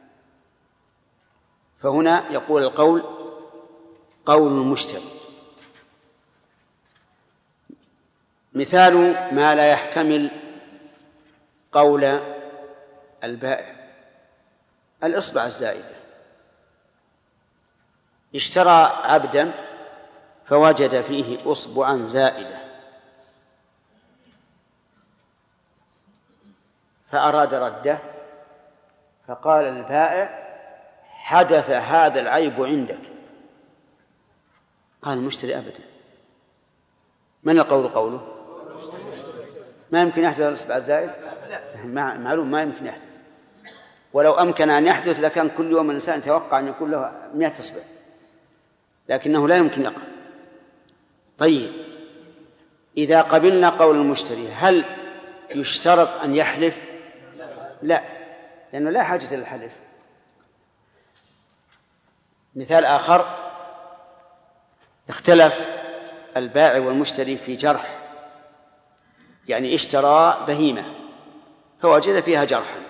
فهنا يقول القول قول المشتري. مثال ما لا يحتمل قول البائع: الإصبع الزائدة، اشترى عبدا فوجد فيه أصبعا زائدة فأراد رده، فقال البائع حدث هذا العيب عندك. قال المشتري أبدا. من القول قوله؟ ما يمكن يحدث الإصبع الزائد، معلوم ما يمكن يحدث، ولو أمكن أن يحدث لكان كل يوم الإنسان يتوقع أن يكون له 100 إصبع، لكنه لا يمكن يقع. طيب، إذا قبلنا قول المشتري هل يشترط أن يحلف؟ لا، لأنه لا حاجة للحلف. مثال آخر: اختلف البائع والمشتري في جرح، يعني اشترى بهيمة فوجد فيها جرحا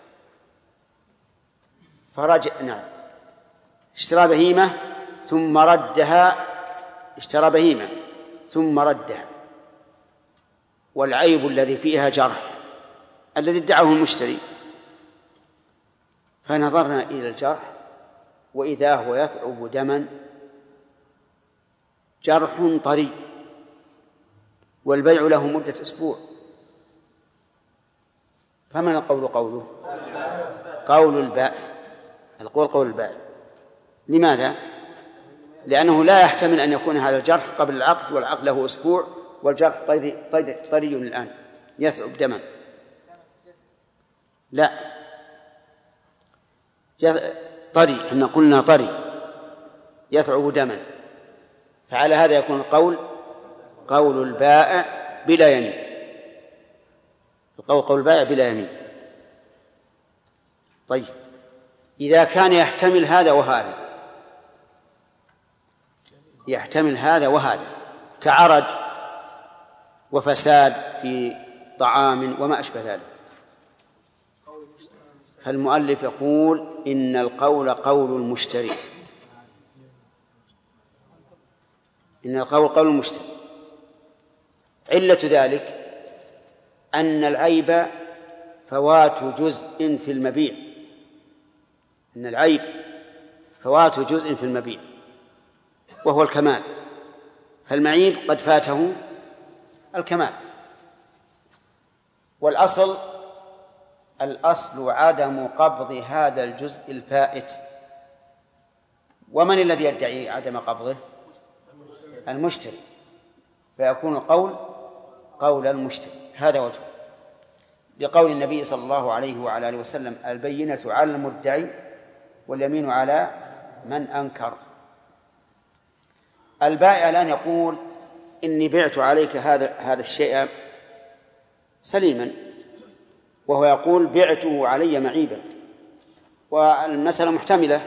اشترى بهيمة ثم ردها، اشترى بهيمة ثم ردها، والعيب الذي فيها جرح الذي ادعاه المشتري، فنظرنا إلى الجرح وإذا هو يثعب دما، جرح طري، والبيع له مدة أسبوع، فمن القول قوله؟ قول البائع. القول قول البائع. لماذا؟ لأنه لا يحتمل أن يكون هذا الجرح قبل العقد، والعقد له أسبوع، والجرح طري الآن يثعب دما. لا، طري، إحنا قلنا طري يثعب دما، فعلى هذا يكون القول قول البائع بلا يمين، القول قول البائع بلا يمين. طيب إذا كان يحتمل هذا وهذا، يحتمل هذا وهذا كعرج وفساد في طعام وما أشبه ذلك، فالمؤلف يقول إن القول قول المشتري، إن القول قول المشتري. علة ذلك أن العيب فوات جزء في المبيع، إن العيب فوات جزء في المبيع وهو الكمال، فالمعيب قد فاته الكمال. والأصل عدم قبض هذا الجزء الفائت. ومن الذي يدعي عدم قبضه؟ المشتري، فيكون القول قول المشتري. هذا وجه لقول النبي صلى الله عليه وعلى آله وسلم: البينة على المدعي واليمين على من أنكر. البائع الآن يقول: إني بعت عليك هذا الشيء سليما، وهو يقول: بعته علي معيبا. والمسألة محتملة،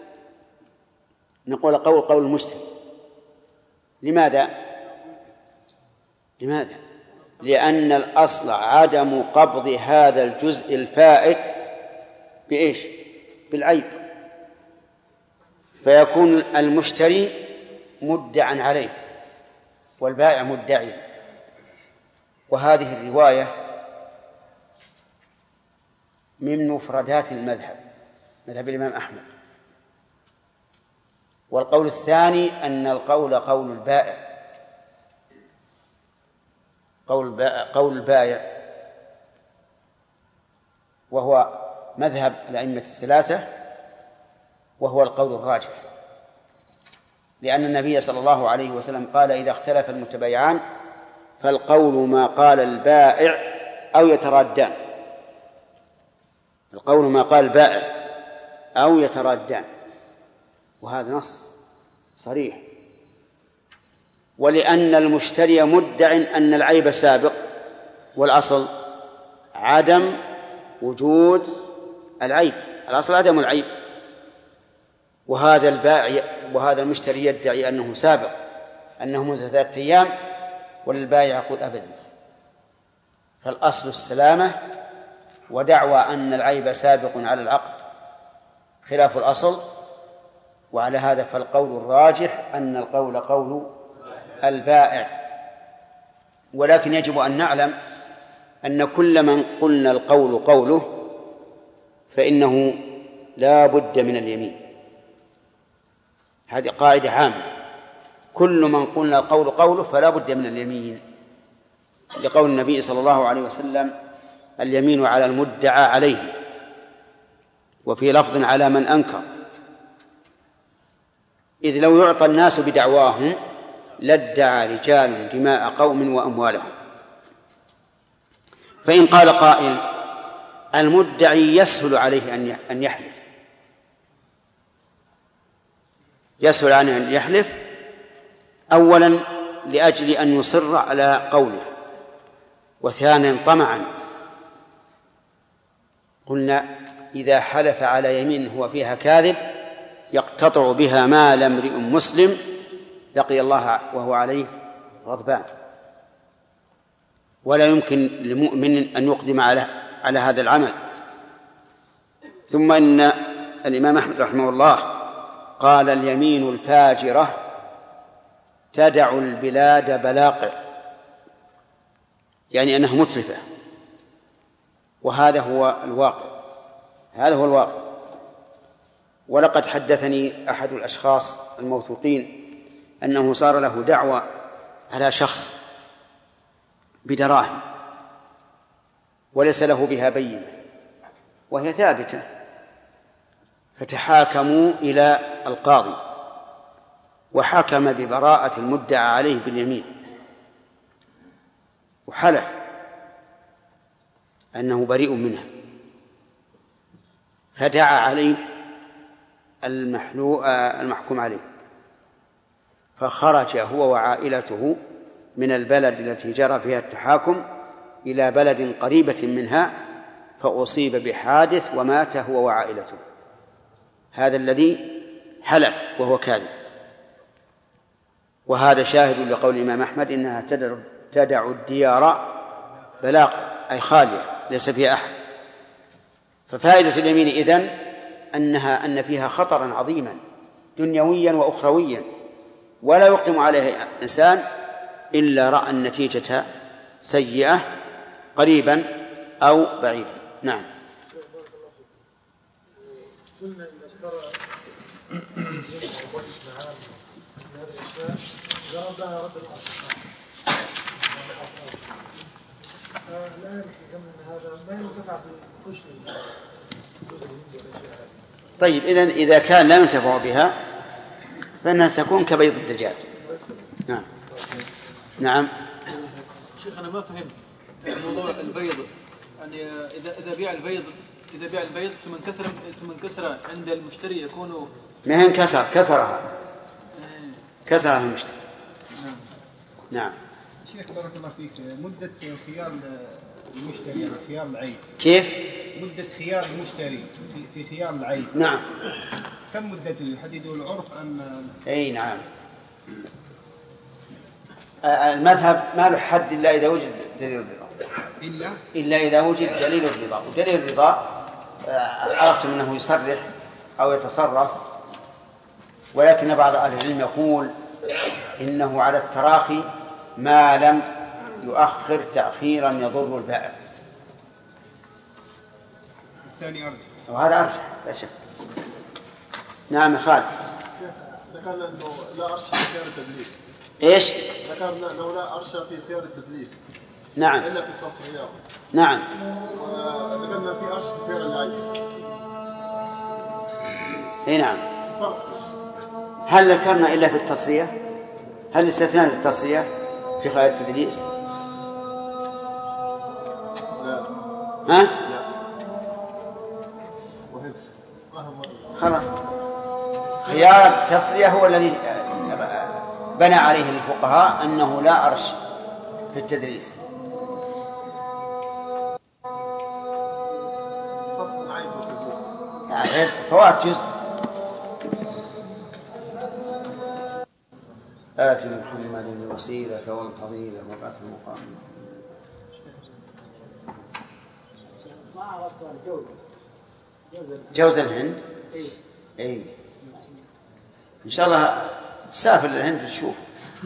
نقول قول المشتري. لماذا؟ لأن الأصل عدم قبض هذا الجزء الفائت بإيش؟ بالعيب، فيكون المشتري مدعا عليه والبائع مدعيا. وهذه الرواية من مفردات المذهب، مذهب الإمام أحمد. والقول الثاني أن القول قول البائع، قول البائع، وهو مذهب الأئمة الثلاثة، وهو القول الراجح، لأن النبي صلى الله عليه وسلم قال: إذا اختلف المتبايعان فالقول ما قال البائع أو يترادان. القول ما قال البائع أو يترادان، وهذا نص صريح. ولأن المشتري مدع أن العيب سابق، والأصل عدم وجود العيب، الأصل عدم العيب. وهذا البائع وهذا المشتري يدعي أنه سابق، أنه منذ 3 أيام، والبائع يقول أبدا. فالأصل السلامة، ودعوى أن العيب سابق على العقد خلاف الأصل. وعلى هذا فالقول الراجح أن القول قول البائع. ولكن يجب أن نعلم أن كل من قلنا القول قوله فإنه لا بد من اليمين. هذه قاعدة عامة، كل من قلنا القول قوله فلا بد من اليمين، لقول النبي صلى الله عليه وسلم: اليمين على المدعى عليه، وفي لفظ على من أنكر. إذ لو يعطى الناس بدعواهم لادعى رجال دماء قوم وأموالهم. فإن قال قائل: المدعي يسهل عليه أن يحلف، يسهل عليه أن يحلف أولا لأجل أن يصر على قوله، وثانيا طمعا. قلنا: إذا حلف على يمين هو فيها كاذب يقتطع بها مال امرئ مسلم لقي الله وهو عليه غضبان، ولا يمكن لمؤمن أن يقدم على هذا العمل. ثم إن الإمام أحمد رحمه الله قال: اليمين الفاجرة تدع البلاد بلاقع، يعني أنها متلفة. وهذا هو الواقع، هذا هو الواقع. ولقد حدثني أحد الأشخاص الموثوقين أنه صار له دعوة على شخص بدراهم وليس له بها بينة وهي ثابتة، فتحاكموا إلى القاضي وحكم ببراءة المدعى عليه باليمين، وحلف أنه بريء منها، فدعا عليه المحكوم عليه فخرج هو وعائلته من البلد التي جرى فيها التحاكم إلى بلد قريبة منها فأصيب بحادث ومات هو وعائلته. هذا الذي حلف وهو كاذب. وهذا شاهد لقول الإمام أحمد إنها تدع الديار بلاق أي خالية ليس فيها أحد. ففائدة اليمين إذن أن فيها خطرا عظيما دنيويا وأخرويا، ولا يقدم عليه إنسان إلا رأى النتيجة سيئة قريبا أو بعيدا. نعم. قلنا إذا اشترى كويس معاه هذه الأشياء إذا ردها رد الأصل الآن في زمن هذا ما ينتفع بالقشر. طيب إذا كان لا ينتفع بها فإنها تكون كبيض الدجاج. نعم. نعم. شيخ أنا ما فهمت موضوع البيض، يعني إذا بيع البيض ثم انكسر عند المشتري يكون ما هي كسرها المشتري. نعم. شيخ بارك الله فيك، مدة خيار المشتري يعني خيار العيب كيف؟ مدة خيار المشتري في خيار العيب. نعم. كم مدته يحدده العرف أم؟ أي نعم. المذهب ما له حد إلا إذا وجد دليل الرضا. إلا إذا وجد دليل الرضا. ودليل الرضا عرفتم أنه يصرح أو يتصرف، ولكن بعض أهل العلم يقول إنه على التراخي ما لم يؤخر تأخيرا يضر البائع. الثاني أرجح. وهذا أرجح لا شك. نعم خالد. ذكرنا أنه لا أرش في خيار التدليس. إيش؟ ذكرنا أنه لا أرش في خيار التدليس. نعم. إلا في التصريح. نعم. ذكرنا في أرش في خيار العيب. إيه نعم. هل ذكرنا إلا في التصريح؟ هل استثناء التصريح في خيار التدليس؟ لا. ها؟ لا. خلاص. خيار التصريح هو الذي بنى عليه الفقهاء أنه لا أرش في التدريس. فوات جزء. آت محمد الوسيلة والفضيلة وبعث المقام. ما عرفت جوز الهند. إيه. إن شاء الله سافر للهند وتشوف.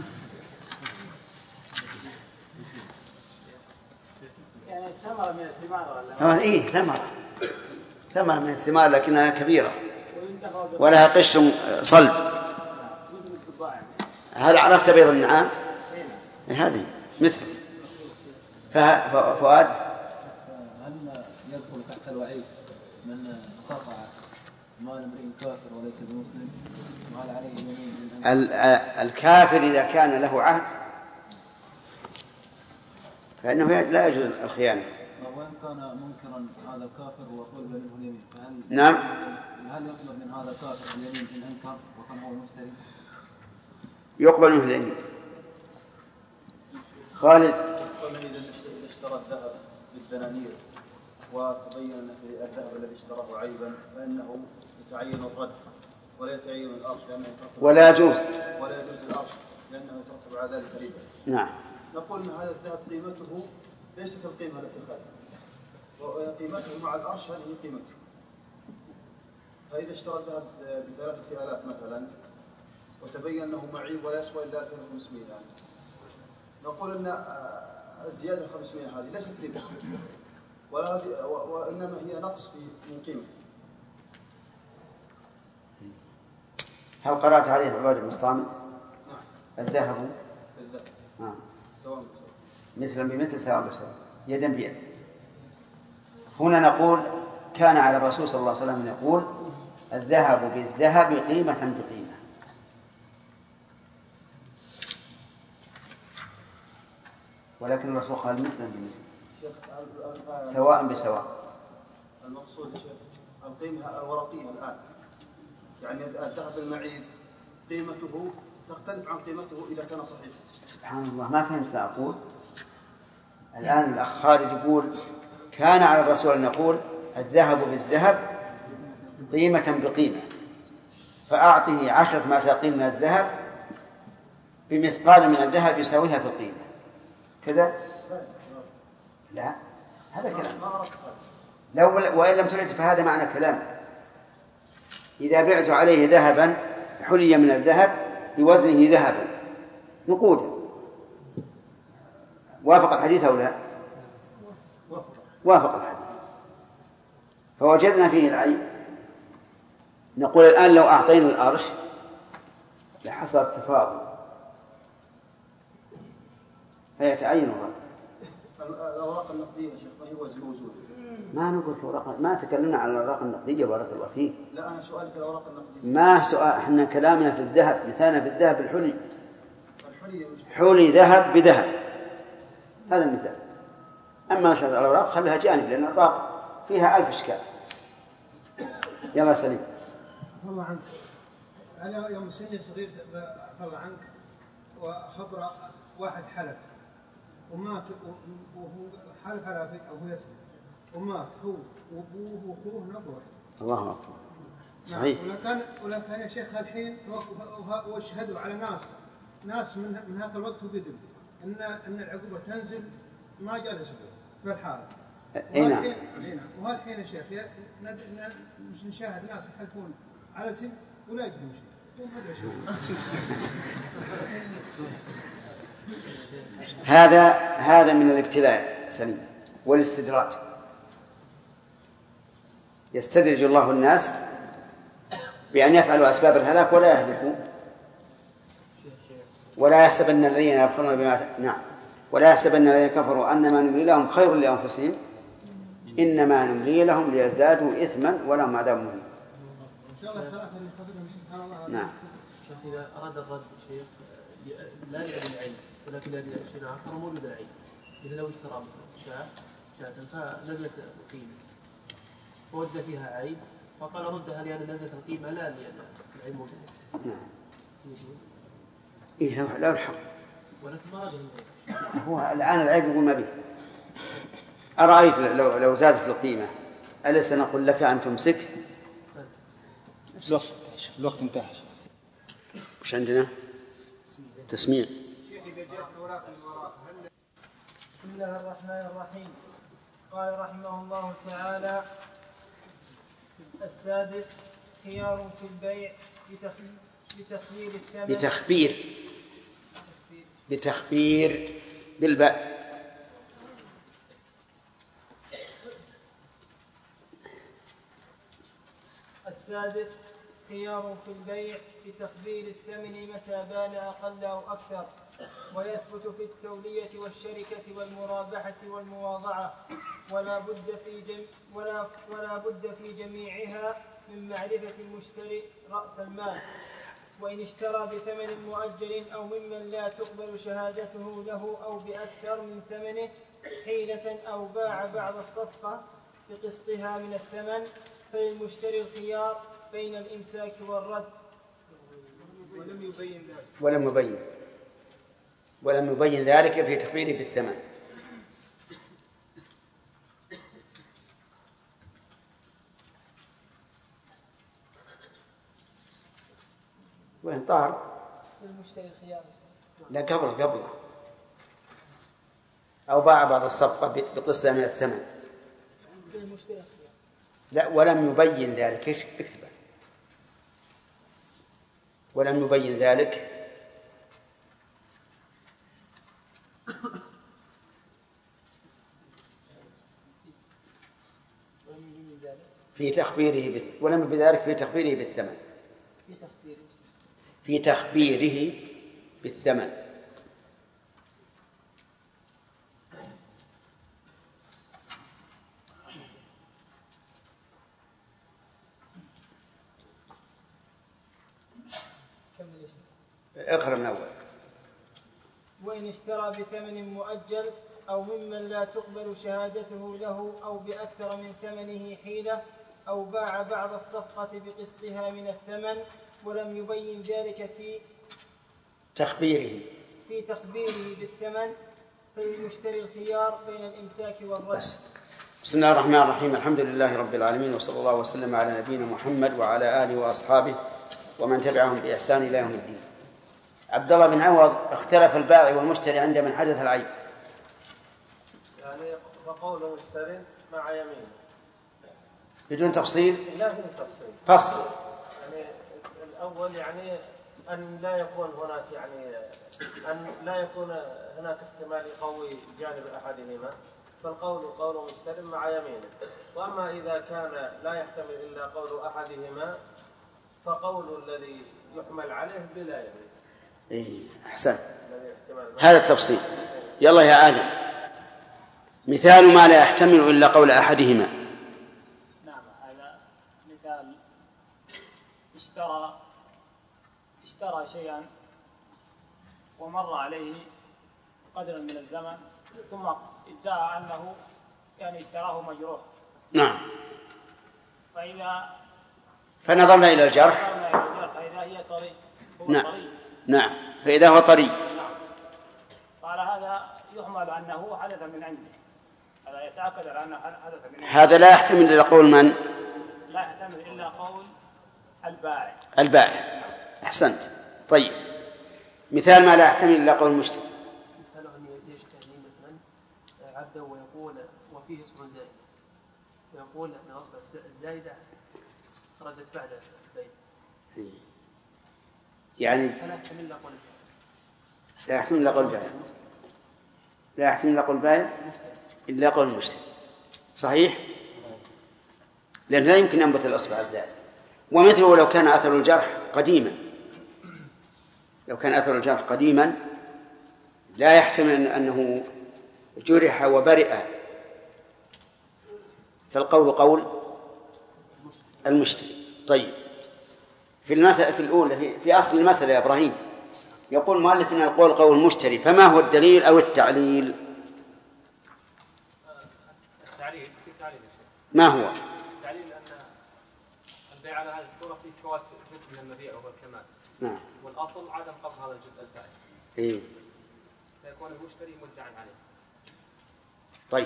يعني ثمرة من الثمار ولا؟ إيه ثمرة من الثمار لكنها كبيرة ولها قشر صلب. هل عرفت بيض النعام؟ هذه مثل فؤاد. هل يدخل تحت الوعيد من قطع مال امرئ كافر وليس بمسلم وهل عليه يمين؟ الكافر إذا كان له عهد فإنه لا يجوز الخيانة. وإن كان منكرا هذا الكافر وطلب منه اليمين فهل نعم هل يطلب من هذا الكافر اليمين إن أنكر وكان هو المشتري؟ يقبل منه اليمين. خالد. إذا اشترى الذهب بالدنانير وتبين أن الذهب الذي اشتراه عيبا فإنه يتعين الرد ولا يتعين الأرش لأنه ولا يجوز الأرش لأنه يترتب على ذلك ربا. نعم. نقول أن هذا الذهب قيمته ليست القيمة التي خالف قيمته مع الأرش هذه قيمته. فإذا اشترى الذهب ب3000 مثلا وتبين أنه معيب ولا يسوى إلا 2500 يعني. نقول أن الزيادة 500 هذه ليست ربا وإنما هي نقص من قيمة. هل قرأت عليه عبادة بن الصامت؟ نعم. الذهب نعم. سواء مثلا بمثل سواء بسواء يدا بيد. هنا نقول كان على الرسول صلى الله عليه وسلم يقول الذهب بالذهب قيمة بقيمة. ولكن الرسول قال مثلا بمثل سواء بسواء. المقصود شيخ القيمة الورقية الآن يعني الذهب المعيب قيمته تختلف عن قيمته إذا كان صحيحا. سبحان الله، ما فهمت ما أقول. الآن الأخ خالد يقول كان على الرسول أن يقول الذهب بالذهب قيمة بقيمة، فأعطه 10 مثاقيل من الذهب بمثقال من الذهب يساويها في القيمة كذا. لا، هذا كلام. لو وإن لم ترد فهذا معنى كلام. إذا بعت عليه ذهبا حلي من الذهب بوزنه ذهبا نقودا، وافق الحديث أو لا؟ وافق الحديث، فوجدنا فيه العيب. نقول الآن لو أعطينا الأرش لحصل التفاضل فيتعين الرد. الأوراق النقدية يا شيخ ما هي موجودة. ما نقول في الأوراق، ما تكلمنا عن الأوراق النقدية بارك الله فيك. لا، أنا سؤالي في الأوراق النقدية. ما سؤال، احنا كلامنا في الذهب، مثالنا في الذهب الحلي. حلي ذهب بذهب، هذا المثال. أما مسألة الأوراق خليها جانب، لأن الأوراق فيها 1000 إشكال. يلا سليم. الله عنك، أنا يوم سني صغير الله عنك وخبر واحد حلف ومات، وهو حلف على أبوه يسلم ومات هو وأبوه وأخوه نبوه. الله أكبر. صحيح. ولكن يا شيخ الحين واشهدوا على ناس من هذا الوقت وقدم ان العقوبة تنزل ما جلسوا في الحالة. وهالحين يا شيخ نشاهد ناس يحلفون على السن ولا يجهم شيء. هذا من الابتلاء سليم والاستدراج. يستدرج الله الناس بأن يفعلوا أسباب الهلاك ولا يهلكوا، ولا يحسبن الذين يبخلون بما ولا يحسبن الذين كفروا أنما نملي لهم خير لأنفسهم إنما نملي لهم ليزدادوا إثما ولهم عذاب مهين. نعم. شيخ إذا أراد الرد شيء لا لأجل العين ولكن لأجل شيء آخر مولد العين، إذا لو اشترى شاة فنزلت القيمة ووجد فيها عيب فقال ردها لأن نزلت القيمة لا لأن العين موجودة. نعم. إيه لا الحق. ولكن ما رده هو الآن العيب يقول ما به. أرأيت لو زادت القيمة أليس نقول لك أن تمسك؟ الوقت انتهى. وش عندنا؟ تسميع. بسم الله الرحمن الرحيم. قال رحمه الله تعالى: السادس خيار في البيع بتخبير الثمن بتخبير بالباء. السادس خيار في البيع بتخبير الثمن متى بان أقل أو أكثر، ويثبت في التولية والشركة والمرابحة والمواضعة، ولا بد في جميعها من معرفة المشتري رأس المال. وإن اشترى بثمن مؤجل أو ممن لا تقبل شهادته له أو بأكثر من ثمنه حيلة أو باع بعض الصفقة بقسطها من الثمن فللمشتري الخيار بين الإمساك والرد. ولم يبين ذلك في تخبيره بالثمن. وين طار؟ للمشتري الخيار. لا قبل أو باع بعض الصفقة بقسطها من الثمن. للمشتري الخيار. لا، ولم يبين ذلك. ايش اكتبه؟ ولم يبين ذلك في تخبيره ولم يبين ذلك في تخبيره بالثمن. في تخبيره بالثمن. اقرأ من أول. وإن اشترى بثمن مؤجل أو ممن لا تقبل شهادته له أو بأكثر من ثمنه حيلة أو باع بعض الصفقة بقسطها من الثمن ولم يبين ذلك تخبيره بالثمن فللمشتري الخيار بين الإمساك والرد. بسم الله الرحمن الرحيم. الحمد لله رب العالمين، وصلى الله وسلم على نبينا محمد وعلى آله وأصحابه ومن تبعهم بإحسان إلى يوم الدين. عبد الله بن عوض: اختلف البائع والمشتري عند من حدث العيب. يعني فقول المشتري مع يمينه بدون تفصيل؟ لا بدون تفصيل. فصل. يعني الأول يعني أن لا يكون هناك احتمال يقوي جانب أحدهما، فالقول قول مشتري مع يمينه. وأما إذا كان لا يحتمل إلا قول أحدهما فقول الذي يحمل عليه بلا يمين. أحسن، هذا التفصيل. يلا يا آدم، مثال ما لا يحتمل إلا قول أحدهما. نعم، هذا مثال: اشترى شيئا ومر عليه قدر من الزمن ثم ادعى أنه يعني اشتراه مجروح. نعم. فنظرنا إلى الجرح فإذا هي طري. نعم، فإذا هو طري. قال هذا يحمل أنه حدث من عنده، هذا يتأكد على أنه حدث من عنده. هذا لا يحتمل إلا قول من؟ لا يحتمل إلا قول البائع. أحسنت. طيب، مثال ما لا يحتمل إلا قول المشتري. مثاله أن يشتري مثلا عبدا ويقول وفيه اسم زائد، ويقول أن الأصبع الزائدة خرجت بعد البيع. يعني لا يحتمل إلا قول لا يحتمل إلا قول البائع، لا يحتمل إلا قول البائع إلا قول المشتري. صحيح؟ لأن لا يمكن ينبت الأصبع الزائد. ومثله لو كان أثر الجرح قديما، لا يحتمل أنه جرح وبرئ، فالقول قول المشتري. طيب، في المسألة الأولى، في أصل المسألة يا إبراهيم، يقول المؤلف إن القول قول المشتري، فما هو الدليل أو التعليل؟ ما هو؟ التعليل أن البيع على هذه الصورة فيه فوات جزء من المبيع وهو الكمال. نعم. والأصل عدم قبض هذا الجزء الفائت. فيكون المشتري مدعا عليه. طيب،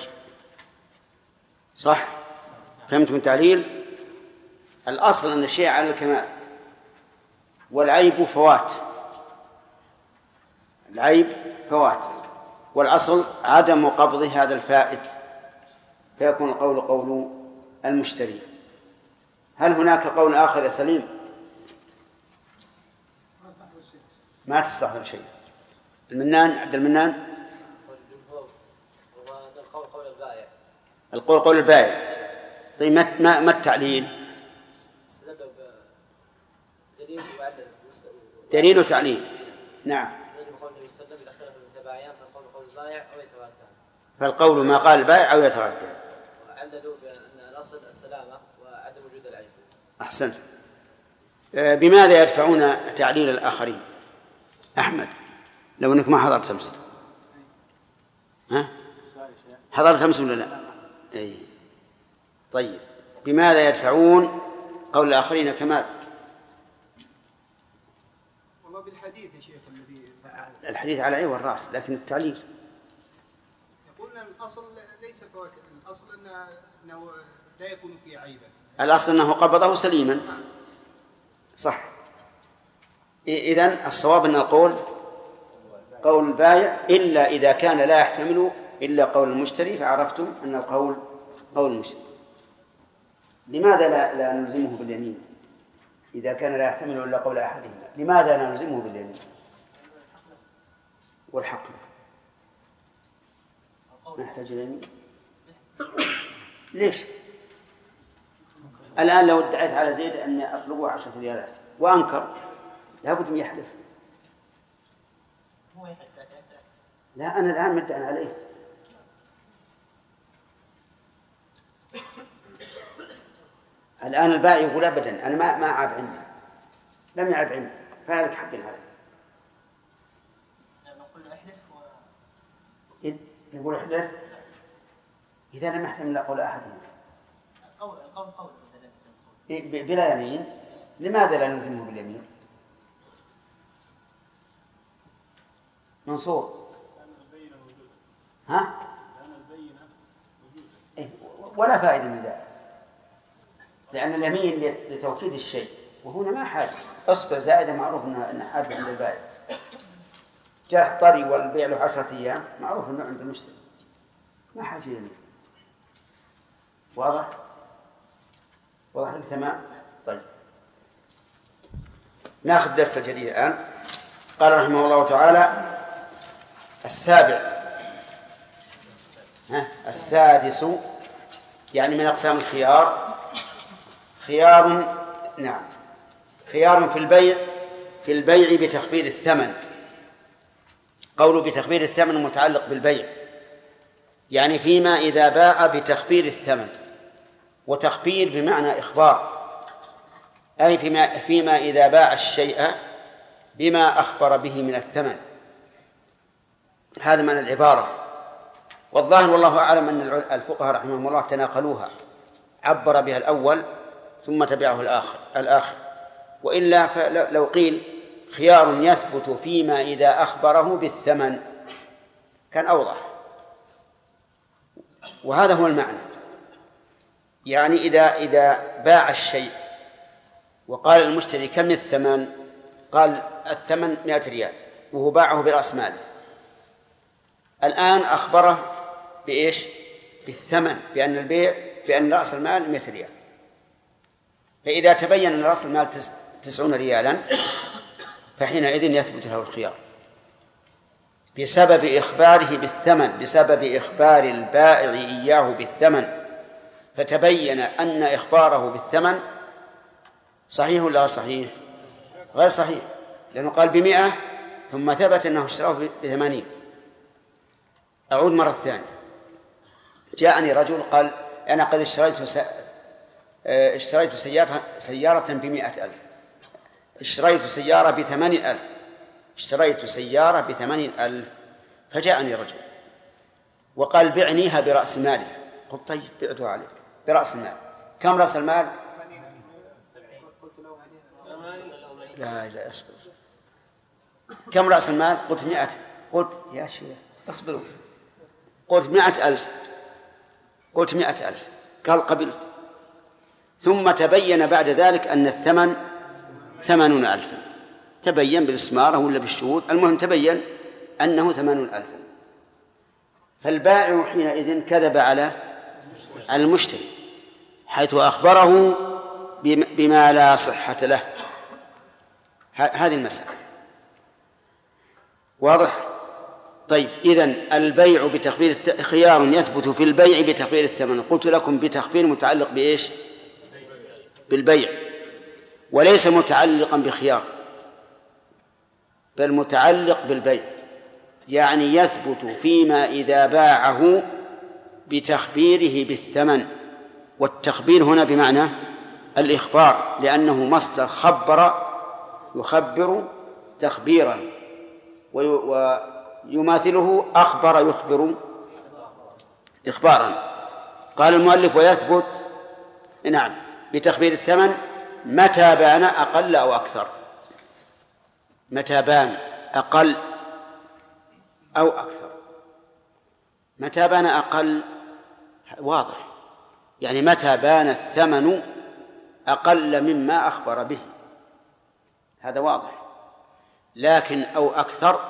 صح. فهمتم التعليل؟ الأصل أن الشيء على الكمال، والعيب فوات. والأصل عدم قبض هذا الفائت، فيكون القول قول المشتري. هل هناك قول آخر يا سليم؟ ما تستحضر شيء. عبد المنان. القول قول البائع. طيب، ما التعليل؟ دليل وتعليل. نعم. فالقول ما قال البائع أو يتردد. وعللوا بأن الأصل السلامة وعدم وجود العيب. أحسنت. بماذا يدفعون تعليل الآخرين؟ أحمد، لو أنك ما حضرت أمس. حضرت أمس ولا لا؟ أي. طيب، بماذا يدفعون قول الآخرين كمال؟ والله بالحديث يا شيخ، الحديث على العين والرأس، لكن التعليل يقولون الأصل ليس فوات، الأصل أنه لا يكون فيه عيبا. الأصل أنه قبضه سليما. صح. إذن الصواب أن القول قول البائع، إلا إذا كان لا يحتمل إلا قول المشتري، فعرفتم أن القول قول المشتري. لماذا لا نلزمه باليمين إذا كان لا يحتمل إلا قول أحدهما؟ لماذا لا نلزمه باليمين؟ والحق نحتاج اليمين. ليش؟ الآن لو ادعيت على زيد أن أطلبه 10 ريالات وأنكر، لابد أن يحلف. لا، أنا الآن مدعي عليه. الآن البائع يقول أبدا أنا ما عاب عندي، لم يعب عندي، فلا لك حق عليه. نقول احلف إذا لم يحتمل إلا قول أحدهم بلا يمين. لماذا لا نلزمه باليمين؟ منصور ها؟ ولا فائدة من ذلك، لأن اليمين لتوكيد الشيء، وهنا ما حاجة. أصبر زائدة معروف أنها حاجة عند البائع. جاء طري والبيع له 10 أيام معروف أنه عند المشتري، ما حاجة يمين. واضح لك تمام؟ طيب ناخذ درس الجديد الآن. قال رحمه الله تعالى: السادس يعني من أقسام الخيار خيار في البيع بتخفيض الثمن. قوله بتخفيض الثمن متعلق بالبيع، يعني فيما إذا باع بتخفيض الثمن، وتخفيض بمعنى إخبار، أي فيما إذا باع الشيء بما أخبر به من الثمن. هذا معنى العبارة. والظاهر والله أعلم أن الفقهاء رحمهم الله تناقلوها، عبر بها الأول ثم تبعه الآخر. وإلا فلو قيل خيار يثبت فيما إذا أخبره بالثمن كان أوضح. وهذا هو المعنى، يعني إذا باع الشيء وقال المشتري كم الثمن، قال الثمن 100 ريال وهو باعه برأس ماله، الآن أخبره بإيش؟ بالثمن، بأن رأس المال 100 ريال. فإذا تبين أن رأس المال 90 ريالا فحينئذ يثبت له الخيار بسبب إخباره بالثمن، بسبب إخبار البائع إياه بالثمن. فتبين أن إخباره بالثمن صحيح ولا صحيح؟ غير صحيح، لأنه قال 100 ثم ثبت أنه اشتراه ب80. أعود مرة ثانية. جاءني رجل قال: أنا قد اشتريت سيارة ب100,000، اشتريت سيارة ب80,000، اشتريت سيارة ب80,000. فجاءني رجل وقال: بعنيها برأس مالي. قلت: طيب بعتها عليك برأس المال. كم رأس المال؟ لا اصبر. كم رأس المال؟ قلت 100. قلت: يا شيخ اصبروا. قلت 100,000. قلت 100,000. قال: قبلت. ثم تبين بعد ذلك أن الثمن 80,000. تبين بالإسمارة ولا بالشهود، المهم تبين أنه 80,000. فالبائع حينئذ كذب على المشتري حيث أخبره بما لا صحة له. هذه المسألة واضح؟ طيب، إذن البيع بتخفيض خيار يثبت في البيع بتخفيض الثمن. قلت لكم بتخفيض متعلق بإيش؟ بالبيع، وليس متعلقا بخيار، بل متعلق بالبيع، يعني يثبت فيما إذا باعه بتخبيره بالثمن. والتخبير هنا بمعنى الإخبار، لأنه مصدر خبر يخبر تخبيرا، ويماثله أخبر يخبر إخبارا. قال المؤلف: ويثبت بتخبير الثمن متى بان أقل أو أكثر. متى بان أقل أو أكثر. متى بان أقل واضح، يعني متى بان الثمن أقل مما أخبر به، هذا واضح. لكن أو أكثر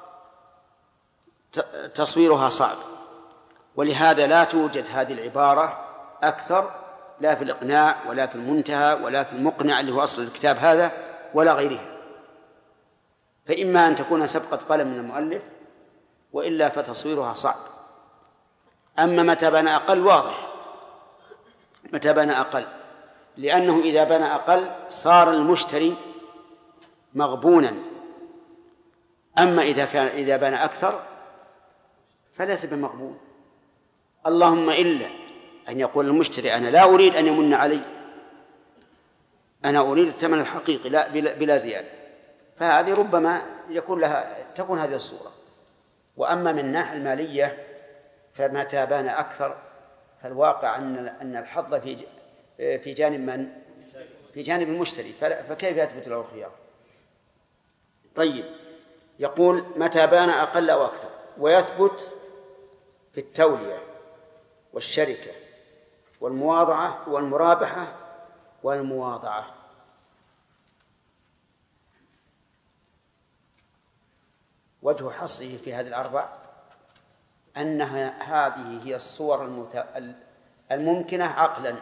تصويرها صعب، ولهذا لا توجد هذه العبارة أكثر لا في الإقناع ولا في المنتهى ولا في المقنع اللي هو أصل الكتاب هذا ولا غيره. فإما أن تكون سبقة قلم من المؤلف، وإلا فتصويرها صعب. أما متى بان أقل واضح، متى بان أقل، لأنه إذا بان أقل صار المشتري مغبونا. أما إذا بان أكثر فليس بمغبون، اللهم إلا أن يقول المشتري: أنا لا أريد أن يمن علي، أنا أريد الثمن الحقيقي لا بلا زيادة، فهذه ربما تكون هذه الصورة. وأما من الناحية المالية فمتى بان أكثر فالواقع أن الحظ في جانب من؟ في جانب المشتري، فكيف يثبت له الخيار؟ طيب، يقول متى بان أقل أو أكثر، ويثبت في التولية والشركة والمواضعة والمرابحة والمواضعة. وجه حصره في هذه الأربع أنها هذه هي الصور الممكنة عقلا.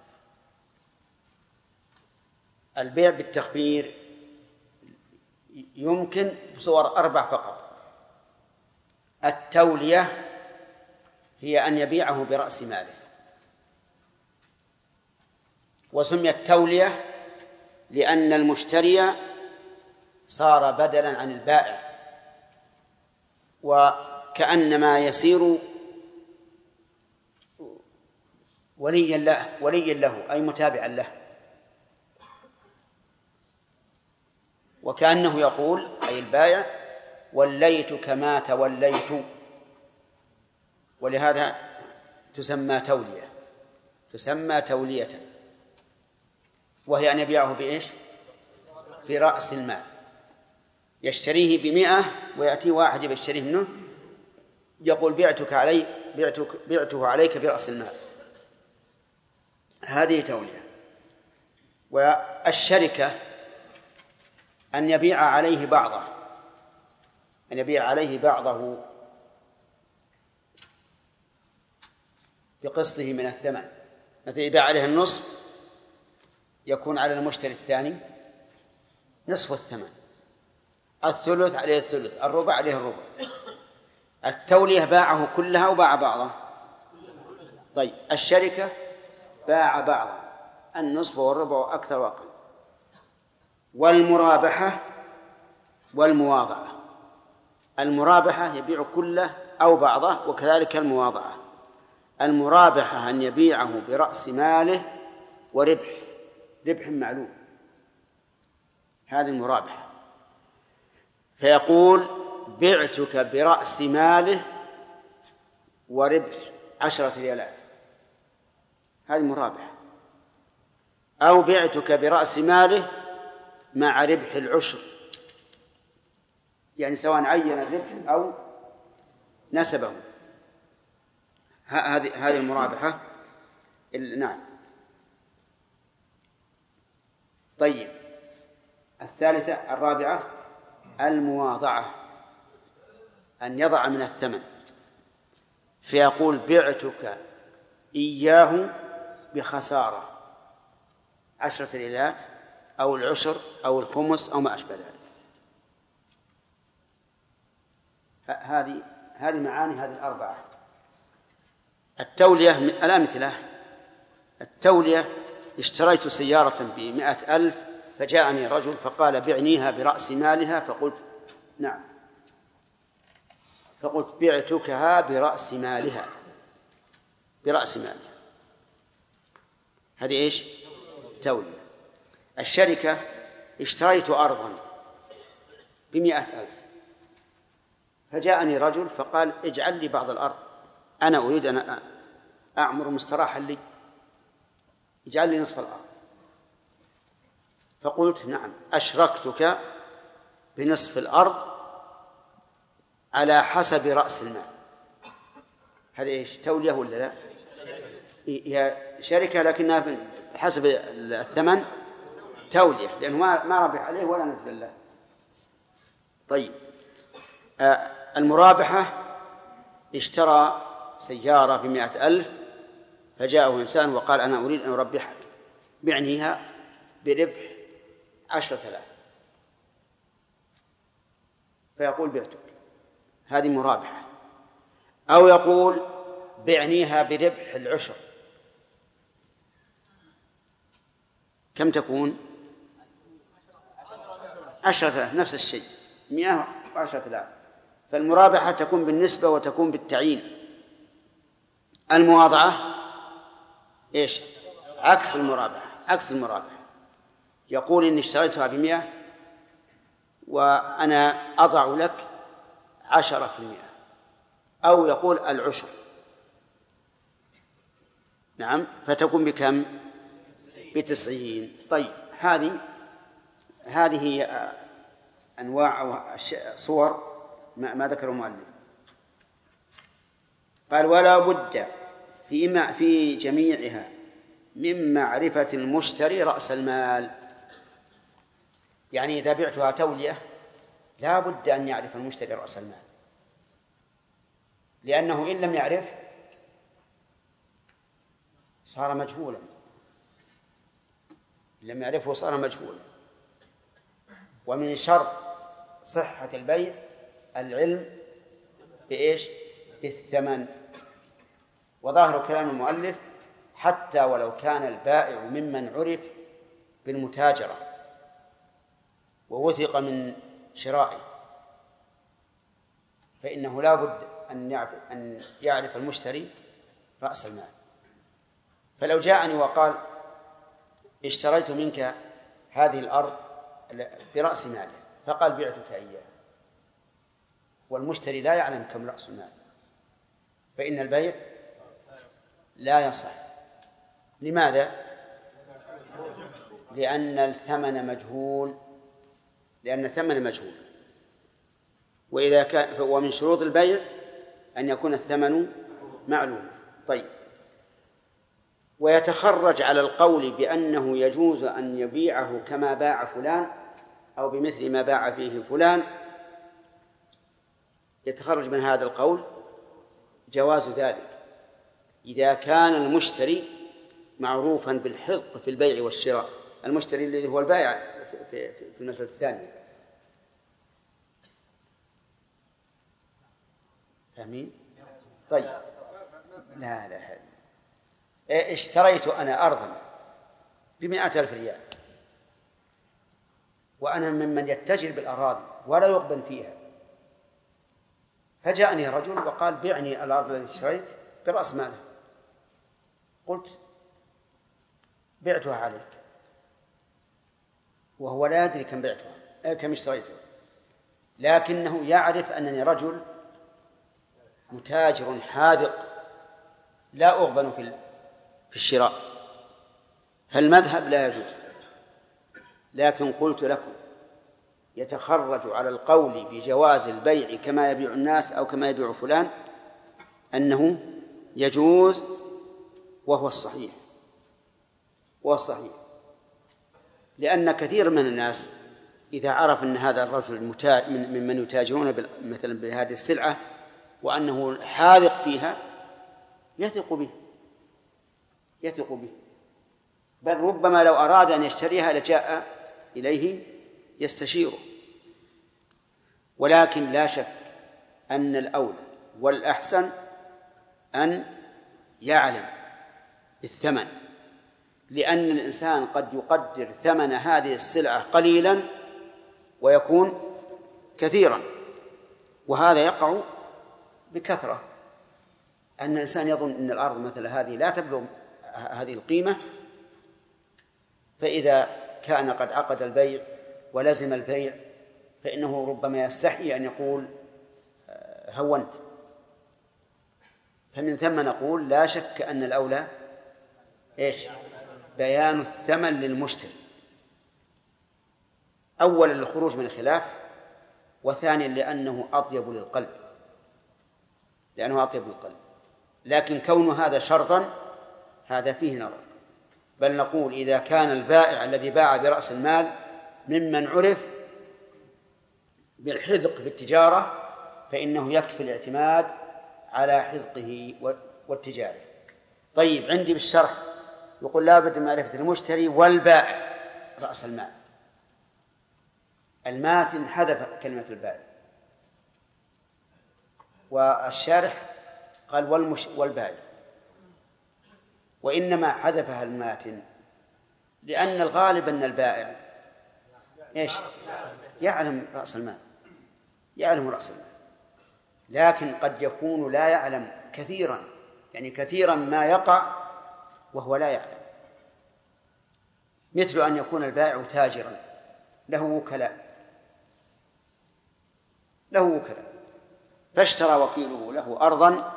البيع بالتخبير يمكن بصور 4 فقط. التولية هي أن يبيعه برأس ماله، وسميت تولية لأن المشتري صار بدلا عن البائع، وكأنما يصير وليا له أي متابعا له، وكأنه يقول أي البائع وليتك ما توليت، ولهذا تسمى تولية، تسمى تولية، وهي أن يبيعه بإيش؟ برأس المال. يشتريه ب100 ويأتي واحد يشتريه منه يقول بعته عليك برأس المال، هذه تولية. والشركة أن يبيع عليه بعضه، أن يبيع عليه بعضه بقسطه من الثمن، مثل يبيع عليه النصف يكون على المشتري الثاني نصف الثمن، الثلث عليه الثلث، الربع عليه الربع. التولية باعه كلها وباع بعضه. طيب الشركة باع بعضه النصف والربع وأكثر وأقل. والمرابحة والمواضعة، المرابحة يبيع كله أو بعضه، وكذلك المواضعة. المرابحة أن يبيعه برأس ماله ربح معلوم، هذه المرابحة. فيقول بعتك برأس ماله وربح 10 ريالات، هذه مرابحة. أو بعتك برأس ماله مع ربح العشر، يعني سواء عين الربح أو نسبه، هذه المرابحة. نعم. طيب الثالثة الرابعة المواضعة، أن يضع من الثمن، فيقول بعتك إياه بخسارة 10 ريالات أو العشر أو الخمس أو ما أشبه ذلك. هذه معاني هذه الأربعة. التولية الأمثلة: التولية اشتريت سيارة ب100,000 فجاءني رجل فقال بعنيها برأس مالها، فقلت نعم، فقلت بعتكها برأس مالها، هذه إيش؟ تولية. الشركة اشتريت أرضا ب100,000 فجاءني رجل فقال اجعل لي بعض الأرض، أنا أريد أن أعمر مستراحا لي، اجعل لي نصف الأرض. فقلت نعم، أشركتك بنصف الأرض على حسب رأس المال. هذه إيش؟ تولية ولا لا؟ هي شركة لكنها حسب الثمن تولية، لأنه ما ربح عليه ولا نزل له. طيب المرابحة: اشترى سيارة ب100,000 فجاءه إنسان وقال أنا أريد أن أربحك، بعنيها بربح 10,000، فيقول بعتك، هذه مرابحة. أو يقول بعنيها بربح العشر، كم تكون؟ 10,000، نفس الشيء، 110,000. فالمرابحة تكون بالنسبة وتكون بالتعيين. المواضعة إيش؟ عكس المرابحة، يقول إني اشتريتها ب100 وأنا أضع لك 10%، أو يقول العشر، نعم، فتكون بكم؟ ب90. طيب هذه أنواع أو صور ما ذكر المؤلف. قال ولا بد في جميعها من معرفة المشتري رأس المال. يعني إذا بعتها تولية لا بد أن يعرف المشتري رأس المال، لأنه إن لم يعرف صار مجهولا، لم يعرفه صار مجهولا. ومن شرط صحة البيع العلم بإيش؟ بالثمن. وظاهر كلام المؤلف حتى ولو كان البائع ممن عرف بالمتاجرة ووثق من شرائه فإنه لا بد أن يعرف المشتري رأس المال. فلو جاءني وقال اشتريت منك هذه الأرض برأس ماله، فقال بعتك إياه، والمشتري لا يعلم كم رأس المال، فإن البيع لا يصح. لماذا؟ لأن الثمن مجهول. وإذا كان ومن شروط البيع أن يكون الثمن معلوم. طيب، ويتخرج على القول بأنه يجوز أن يبيعه كما باع فلان أو بمثل ما باع فيه فلان، يتخرج من هذا القول جواز ذلك إذا كان المشتري معروفا بالحق في البيع والشراء، المشتري الذي هو البائع في المسألة الثانية. فاهمين؟ طيب، لا اشتريت أنا أرضا ب100,000 ريال، وأنا ممن يتجر بالأراضي ولا يقبل فيها، فجاءني رجل وقال بعني الأرض التي اشتريت برأس ماله، قلت بعتها عليك وهو لا يدري كم اشتريتها، لكنه يعرف أنني رجل متاجر حاذق لا أغبن في الشراء، فالمذهب لا يجوز. لكن قلت لكم يتخرج على القول بجواز البيع كما يبيع الناس أو كما يبيع فلان أنه يجوز، وهو الصحيح. لأن كثير من الناس إذا عرف أن هذا الرجل ممن يتاجرون مثلا بهذه السلعة وأنه حاذق فيها يثق به، بل ربما لو أراد أن يشتريها لجاء إليه يستشيره. ولكن لا شك أن الأولى والأحسن أن يعلم بالثمن، لأن الإنسان قد يقدر ثمن هذه السلعة قليلا ويكون كثيرا، وهذا يقع بكثرة. أن الإنسان يظن أن الأرض مثل هذه لا تبلغ هذه القيمة، فإذا كان قد عقد البيع ولزم البيع فإنه ربما يستحي أن يقول هونت. فمن ثم نقول لا شك أن الأولى بيان الثمن للمشتري، أولا للخروج من الخلاف، وثانيا لأنه أطيب للقلب، لكن كون هذا شرطا هذا فيه نظر. بل نقول إذا كان البائع الذي باع برأس المال ممن عرف بالحذق في التجارة فإنه يكفي الاعتماد على حذقه والتجارة. طيب، عندي بالشرح يقول لا بد من معرفة المشتري والبائع رأس المال. الماتن حذف كلمة البائع، والشارح قال والبائع، وإنما حذفها الماتن لأن الغالب أن البائع يعلم رأس المال، لكن قد يكون لا يعلم كثيرا، يعني كثيرا ما يقع وهو لا يعلم، مثل أن يكون البائع تاجرا له وكلاء فاشترى وكيله له أرضا،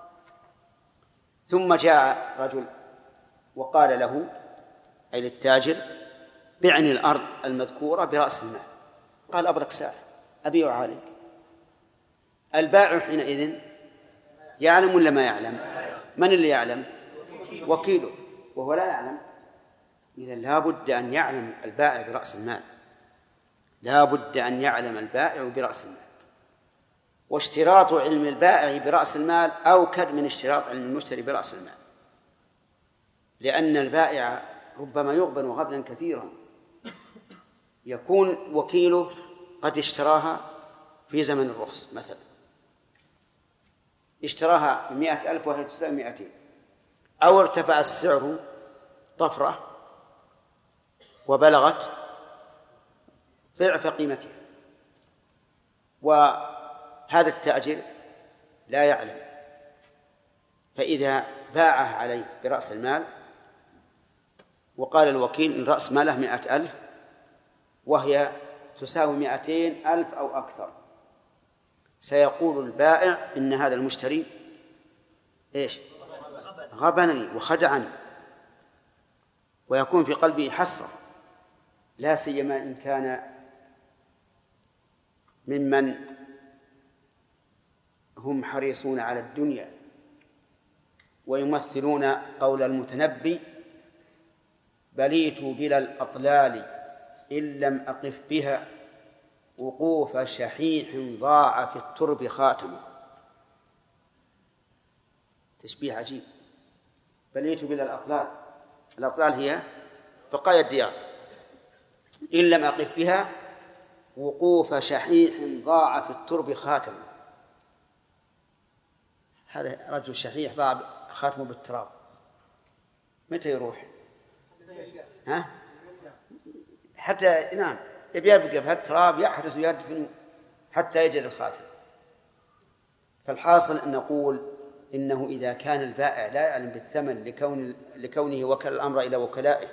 ثم جاء رجل وقال له أي للتاجر بعني الأرض المذكورة برأس المال، قال أبرك ساعة أبيع عليك. البائع حينئذ يعلم ولا ما يعلم؟ من اللي يعلم؟ وكيله، وهو لا يعلم. إذا لا بد أن يعلم البائع برأس المال، لا بد أن يعلم البائع برأس المال. واشتراط علم البائع برأس المال أوكد من اشتراط علم المشتري برأس المال، لأن البائع ربما يغبن غبنا كثيرا. يكون وكيله قد اشتراها في زمن الرخص مثلا، اشتراها ب100,000 وهي تساوي 200، أو ارتفع السعر طفرة وبلغت ضعف قيمتها، وهذا التاجر لا يعلم، فإذا باعه عليه برأس المال وقال الوكيل إن رأس ماله 100,000 وهي تساوي 200,000 أو أكثر، سيقول البائع إن هذا المشتري إيش؟ غبنني وخدعني، ويكون في قلبه حسرة، لا سيما إن كان ممن هم حريصون على الدنيا ويمثلون قول المتنبي: بليت بلا الأطلال إن لم أقف بها وقوف شحيح ضاع في الترب خاتمه. تشبيه عجيب. بليت بلا الأطلال، الأطلال هي بقايا الديار، إن لم أقف بها وقوف شحيح ضاع في الترب خاتمه. هذا رجل شحيح ضاع خاتمه بالتراب، متى يروح؟ ها؟ حتى نعم يبقى في التراب يحرس ويدفن حتى يجد الخاتم. فالحاصل أن نقول إنه إذا كان البائع لا يعلم بالثمن لكونه وكل الأمر إلى وكلائه،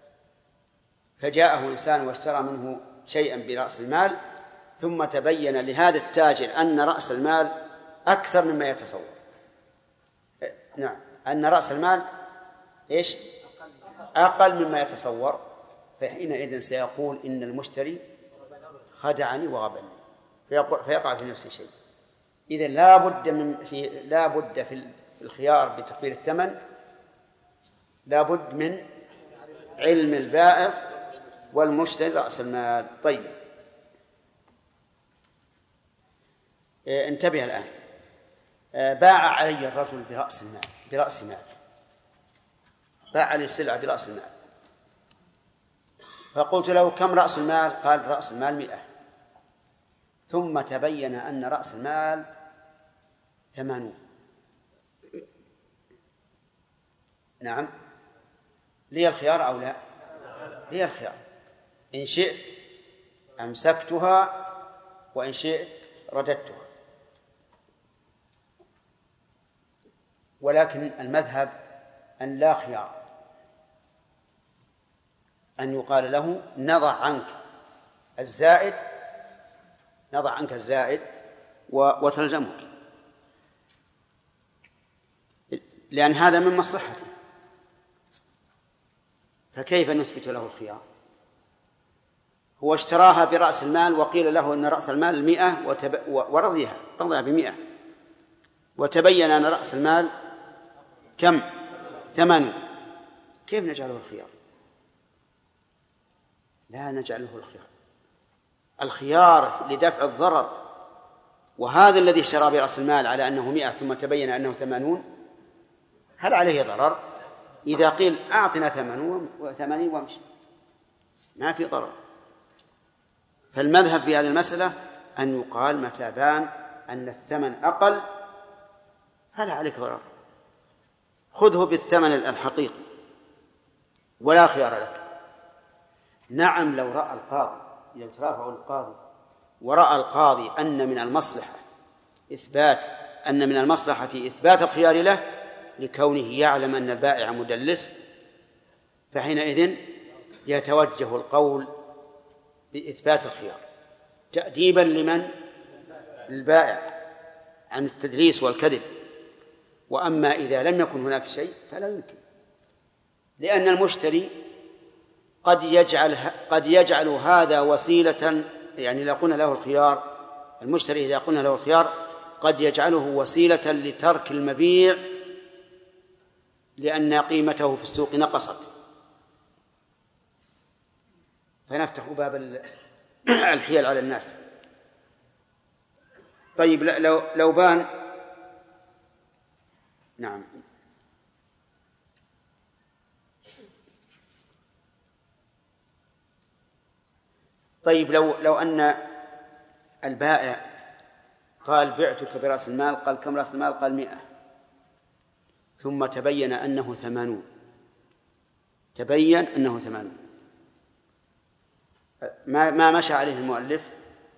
فجاءه إنسان واشترى منه شيئا برأس المال، ثم تبين لهذا التاجر أن رأس المال أكثر مما يتصور، نعم أن رأس المال إيش؟ أقل مما يتصور، فحينئذ سيقول إن المشتري خدعني وغبني، فيقع في نفس الشيء. إذن لا بد في الخيار بتقدير الثمن، لا بد من علم البائع والمشتري رأس المال. طيب، انتبه الآن. باع علي الرجل برأس مال، باع لي السلعة برأس المال، فقلت له كم رأس المال؟ قال رأس المال 100. ثم تبين أن رأس المال 80. نعم، لي الخيار أو لا؟ لي الخيار، إن شئت أمسكتها وإن شئت رددتها. ولكن المذهب أن لا خيار، أن يقال له نضع عنك الزائد وتلزمك، لأن هذا من مصلحته، فكيف نثبت له الخيار؟ هو اشتراها برأس المال وقيل له أن رأس المال 100 ورضيها 100، وتبين أن رأس المال كم؟ 80. كيف نجعله الخيار؟ لا نجعله الخيار لدفع الضرر. وهذا الذي اشترى برأس المال على أنه 100 ثم تبين أنه 80، هل عليه ضرر؟ إذا قيل أعطنا 80 وامشي، ما في ضرر. فالمذهب في هذه المسألة أن يقال متى بان أن الثمن أقل فلا عليك ضرر، خذه بالثمن الحقيقي ولا خيار لك. نعم، لو ترافع القاضي ورأى القاضي أن من المصلحة إثبات الخيار له لكونه يعلم أن البائع مدلس، فحينئذ يتوجه القول بإثبات الخيار تأديبا لمن؟ للبائع عن التدليس والكذب. وأما إذا لم يكن هناك شيء فلا يمكن، لأن المشتري قد يجعل هذا وسيلة يعني إذا قلنا له الخيار، المشتري إذا قلنا له الخيار قد يجعله وسيلة لترك المبيع لأن قيمته في السوق نقصت، فنفتح باب الحيل على الناس. طيب لو بان، نعم، طيب لو أن البائع قال بعتك برأس المال، قال كم رأس المال؟ قال 100، ثم تبين أنه 80، تبين أنه 80، ما مشى عليه المؤلف؟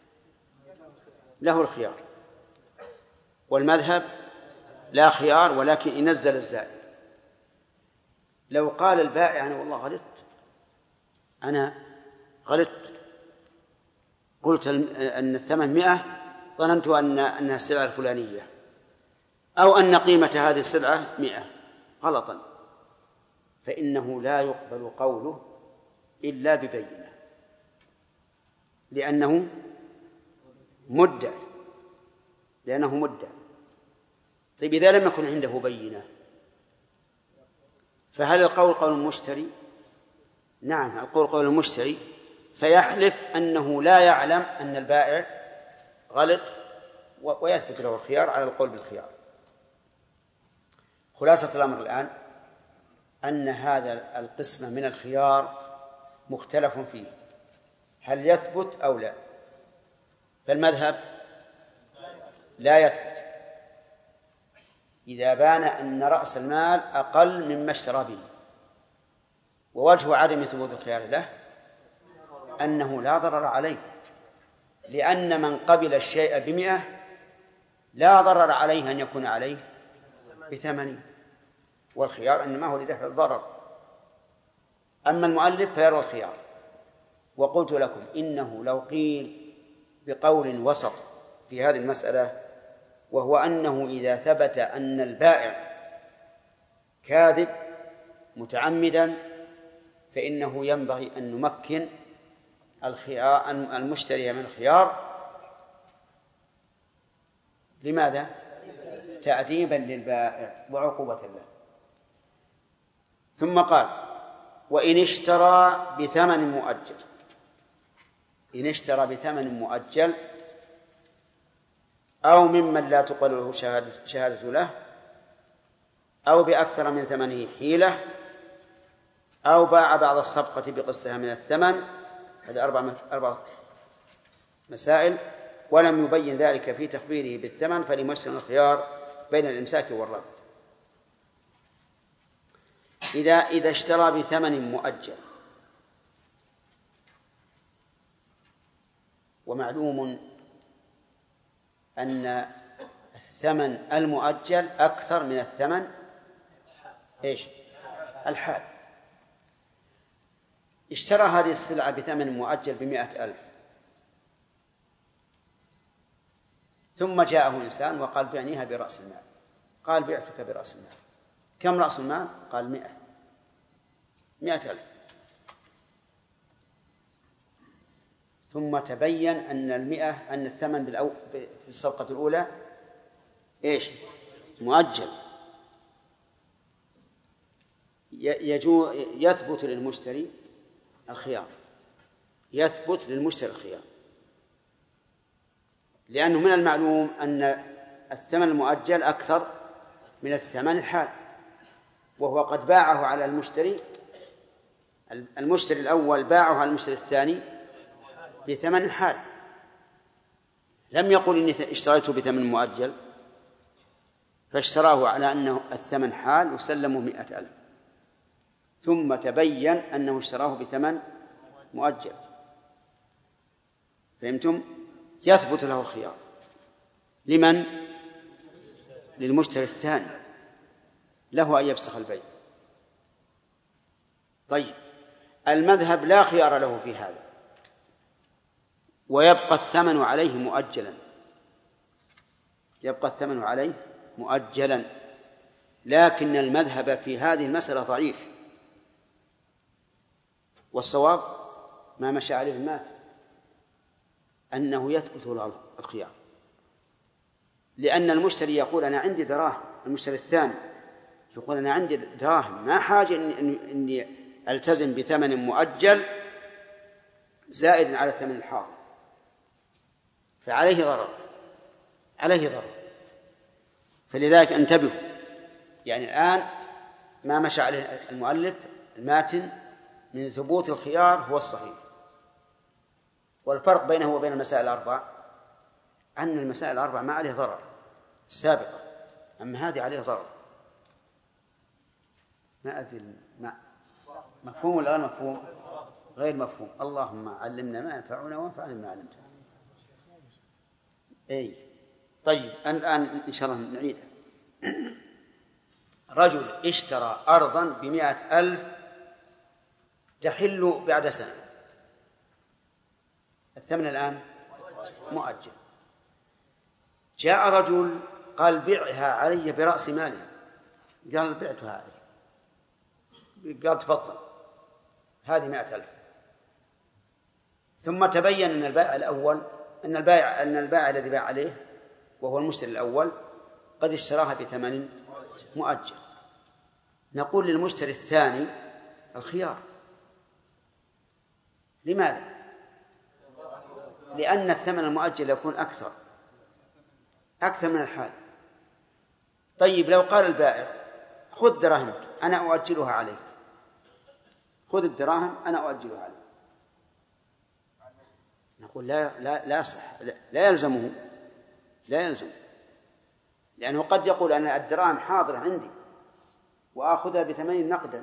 له الخيار، والمذهب لا خيار ولكن ينزل الزائد. لو قال البائع أنا والله غلطت، أنا غلطت، قلت أن الثمن 100، ظننت أنها السلعة الفلانية، أو أن قيمة هذه السلعة 100 غلطا، فإنه لا يقبل قوله إلا ببينة، لأنه مدعي. طيب إذا لم يكن عنده بينة فهل القول قول المشتري؟ نعم، القول قول المشتري، فيحلف أنه لا يعلم أن البائع غلط ويثبت له الخيار على القول بالخيار. خلاصة الأمر الآن أن هذا القسم من الخيار مختلف فيه، هل يثبت أو لا؟ فالمذهب لا يثبت إذا بان أن رأس المال أقل مما اشترى به، ووجه عدم ثبوت الخيار له أنه لا ضرر عليه، لأن من قبل الشيء ب100 لا ضرر عليه أن يكون عليه ب80، والخيار إنما هو لدفع الضرر. أما المؤلف فيرى الخيار. وقلت لكم إنه لو قيل بقول وسط في هذه المسألة، وهو أنه إذا ثبت أن البائع كاذب متعمدا فإنه ينبغي أن نمكن المشتري من الخيار. لماذا؟ تأديبا للبائع وعقوبة له. ثم قال وإن اشترى بثمن مؤجل، إن اشترى بثمن مؤجل أو ممن لا تقبل له شهادة له، أو بأكثر من ثمنه حيلة، أو باع بعض الصفقة بقسطها من الثمن، هذا 4 مسائل، ولم يبين ذلك في تخبيره بالثمن، فلمشتري الخيار بين الإمساك والرد. إذا اشترى بثمن مؤجل، ومعلوم أن الثمن المؤجل أكثر من الثمن الحال. اشترى هذه السلعة بثمن مؤجل ب100,000، ثم جاءه إنسان وقال بعنيها برأس المال، قال بعتك برأس المال، كم رأس المال؟ قال 100,000. ثم تبين أن الثمن في الصفقة الأولى مؤجل. يثبت للمشتري الخيار، لأنه من المعلوم أن الثمن المؤجل أكثر من الثمن الحال، وهو قد باعه على المشتري الأول باعه على المشتري الثاني بثمن الحال، لم يقل إني اشتريته بثمن مؤجل، فاشتراه على أنه الثمن حال وسلمه 100,000، ثم تبين أنه اشتراه بثمن مؤجل. فهمتم؟ يثبت له الخيار. لمن؟ للمشتري الثاني، له أن يفسخ البيع. طيب، المذهب لا خيار له في هذا، ويبقى الثمن عليه مؤجلا، لكن المذهب في هذه المسألة ضعيف، والصواب ما مشى عليه المات، أنه يثبت له الخيار، لأن المشتري يقول أنا عندي دراهم، المشتري الثاني يقول أنا عندي دراهم، ما حاجة إني ألتزم بثمن مؤجل زائد على ثمن الحاضر، فعليه ضرر، عليه ضرر. فلذلك انتبهوا، يعني الآن ما مشى عليه المؤلف الماتن من ثبوت الخيار هو الصحيح. والفرق بينه وبين المسائل الأربع أن المسائل الأربع ما عليه ضرر السابقة، أما هذه عليه ضرر. ما أدري مفهوم ولا غير مفهوم؟ غير مفهوم. اللهم علمنا ما ينفعنا وانفعنا ما علمتنا. أي طيب، الآن إن شاء الله نعيدها. رجل اشترى أرضا ب100,000 تحل بعد سنة، الثمن الآن مؤجل. جاء رجل قال بيعها علي برأس مالها، قال بعتها علي، قال تفضل هذه 100,000. ثم تبين أن البائع الأول أن البائع الذي باع عليه وهو المشتري الأول قد اشتراها بثمن مؤجل. نقول للمشتري الثاني الخيار. لماذا؟ لأن الثمن المؤجل يكون أكثر من الحال. طيب لو قال البائع خذ دراهمك أنا أؤجلها عليك، خذ الدراهم أنا أؤجلها عليك، نقول لا صح، لا يلزم، لأنه قد يقول أن الدراهم حاضرة عندي وآخذها بثمن نقدا،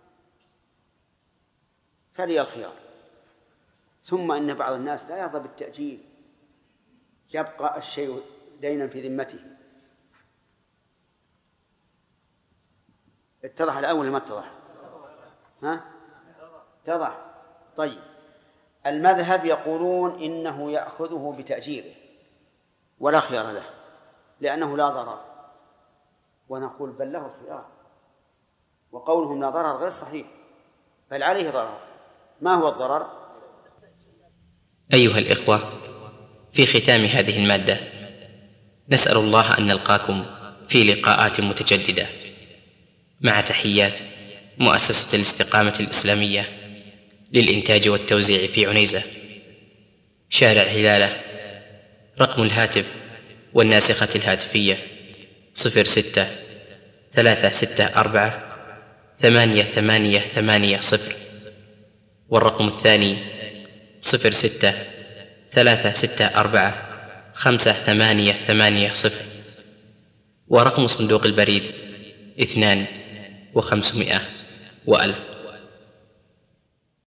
فلي الخيار. ثم إن بعض الناس لا يرضى بالتأجيل، يبقى الشيء دينا في ذمته. اتضح الآن ولا ما اتضح؟ اتضح. طيب، المذهب يقولون إنه يأخذه بتأجيله ولا خيار له لأنه لا ضرر، ونقول بل له الخيار، وقولهم لا ضرر غير صحيح، بل عليه ضرر. ما هو الضرر؟ أيها الإخوة، في ختام هذه المادة نسأل الله أن نلقاكم في لقاءات متجددة، مع تحيات مؤسسة الاستقامة الإسلامية للإنتاج والتوزيع في عنيزة، شارع هلالة. رقم الهاتف والناسخة الهاتفية 06-364-8880، والرقم الثاني 06-364-5880، ورقم صندوق البريد 2 و500 و1000.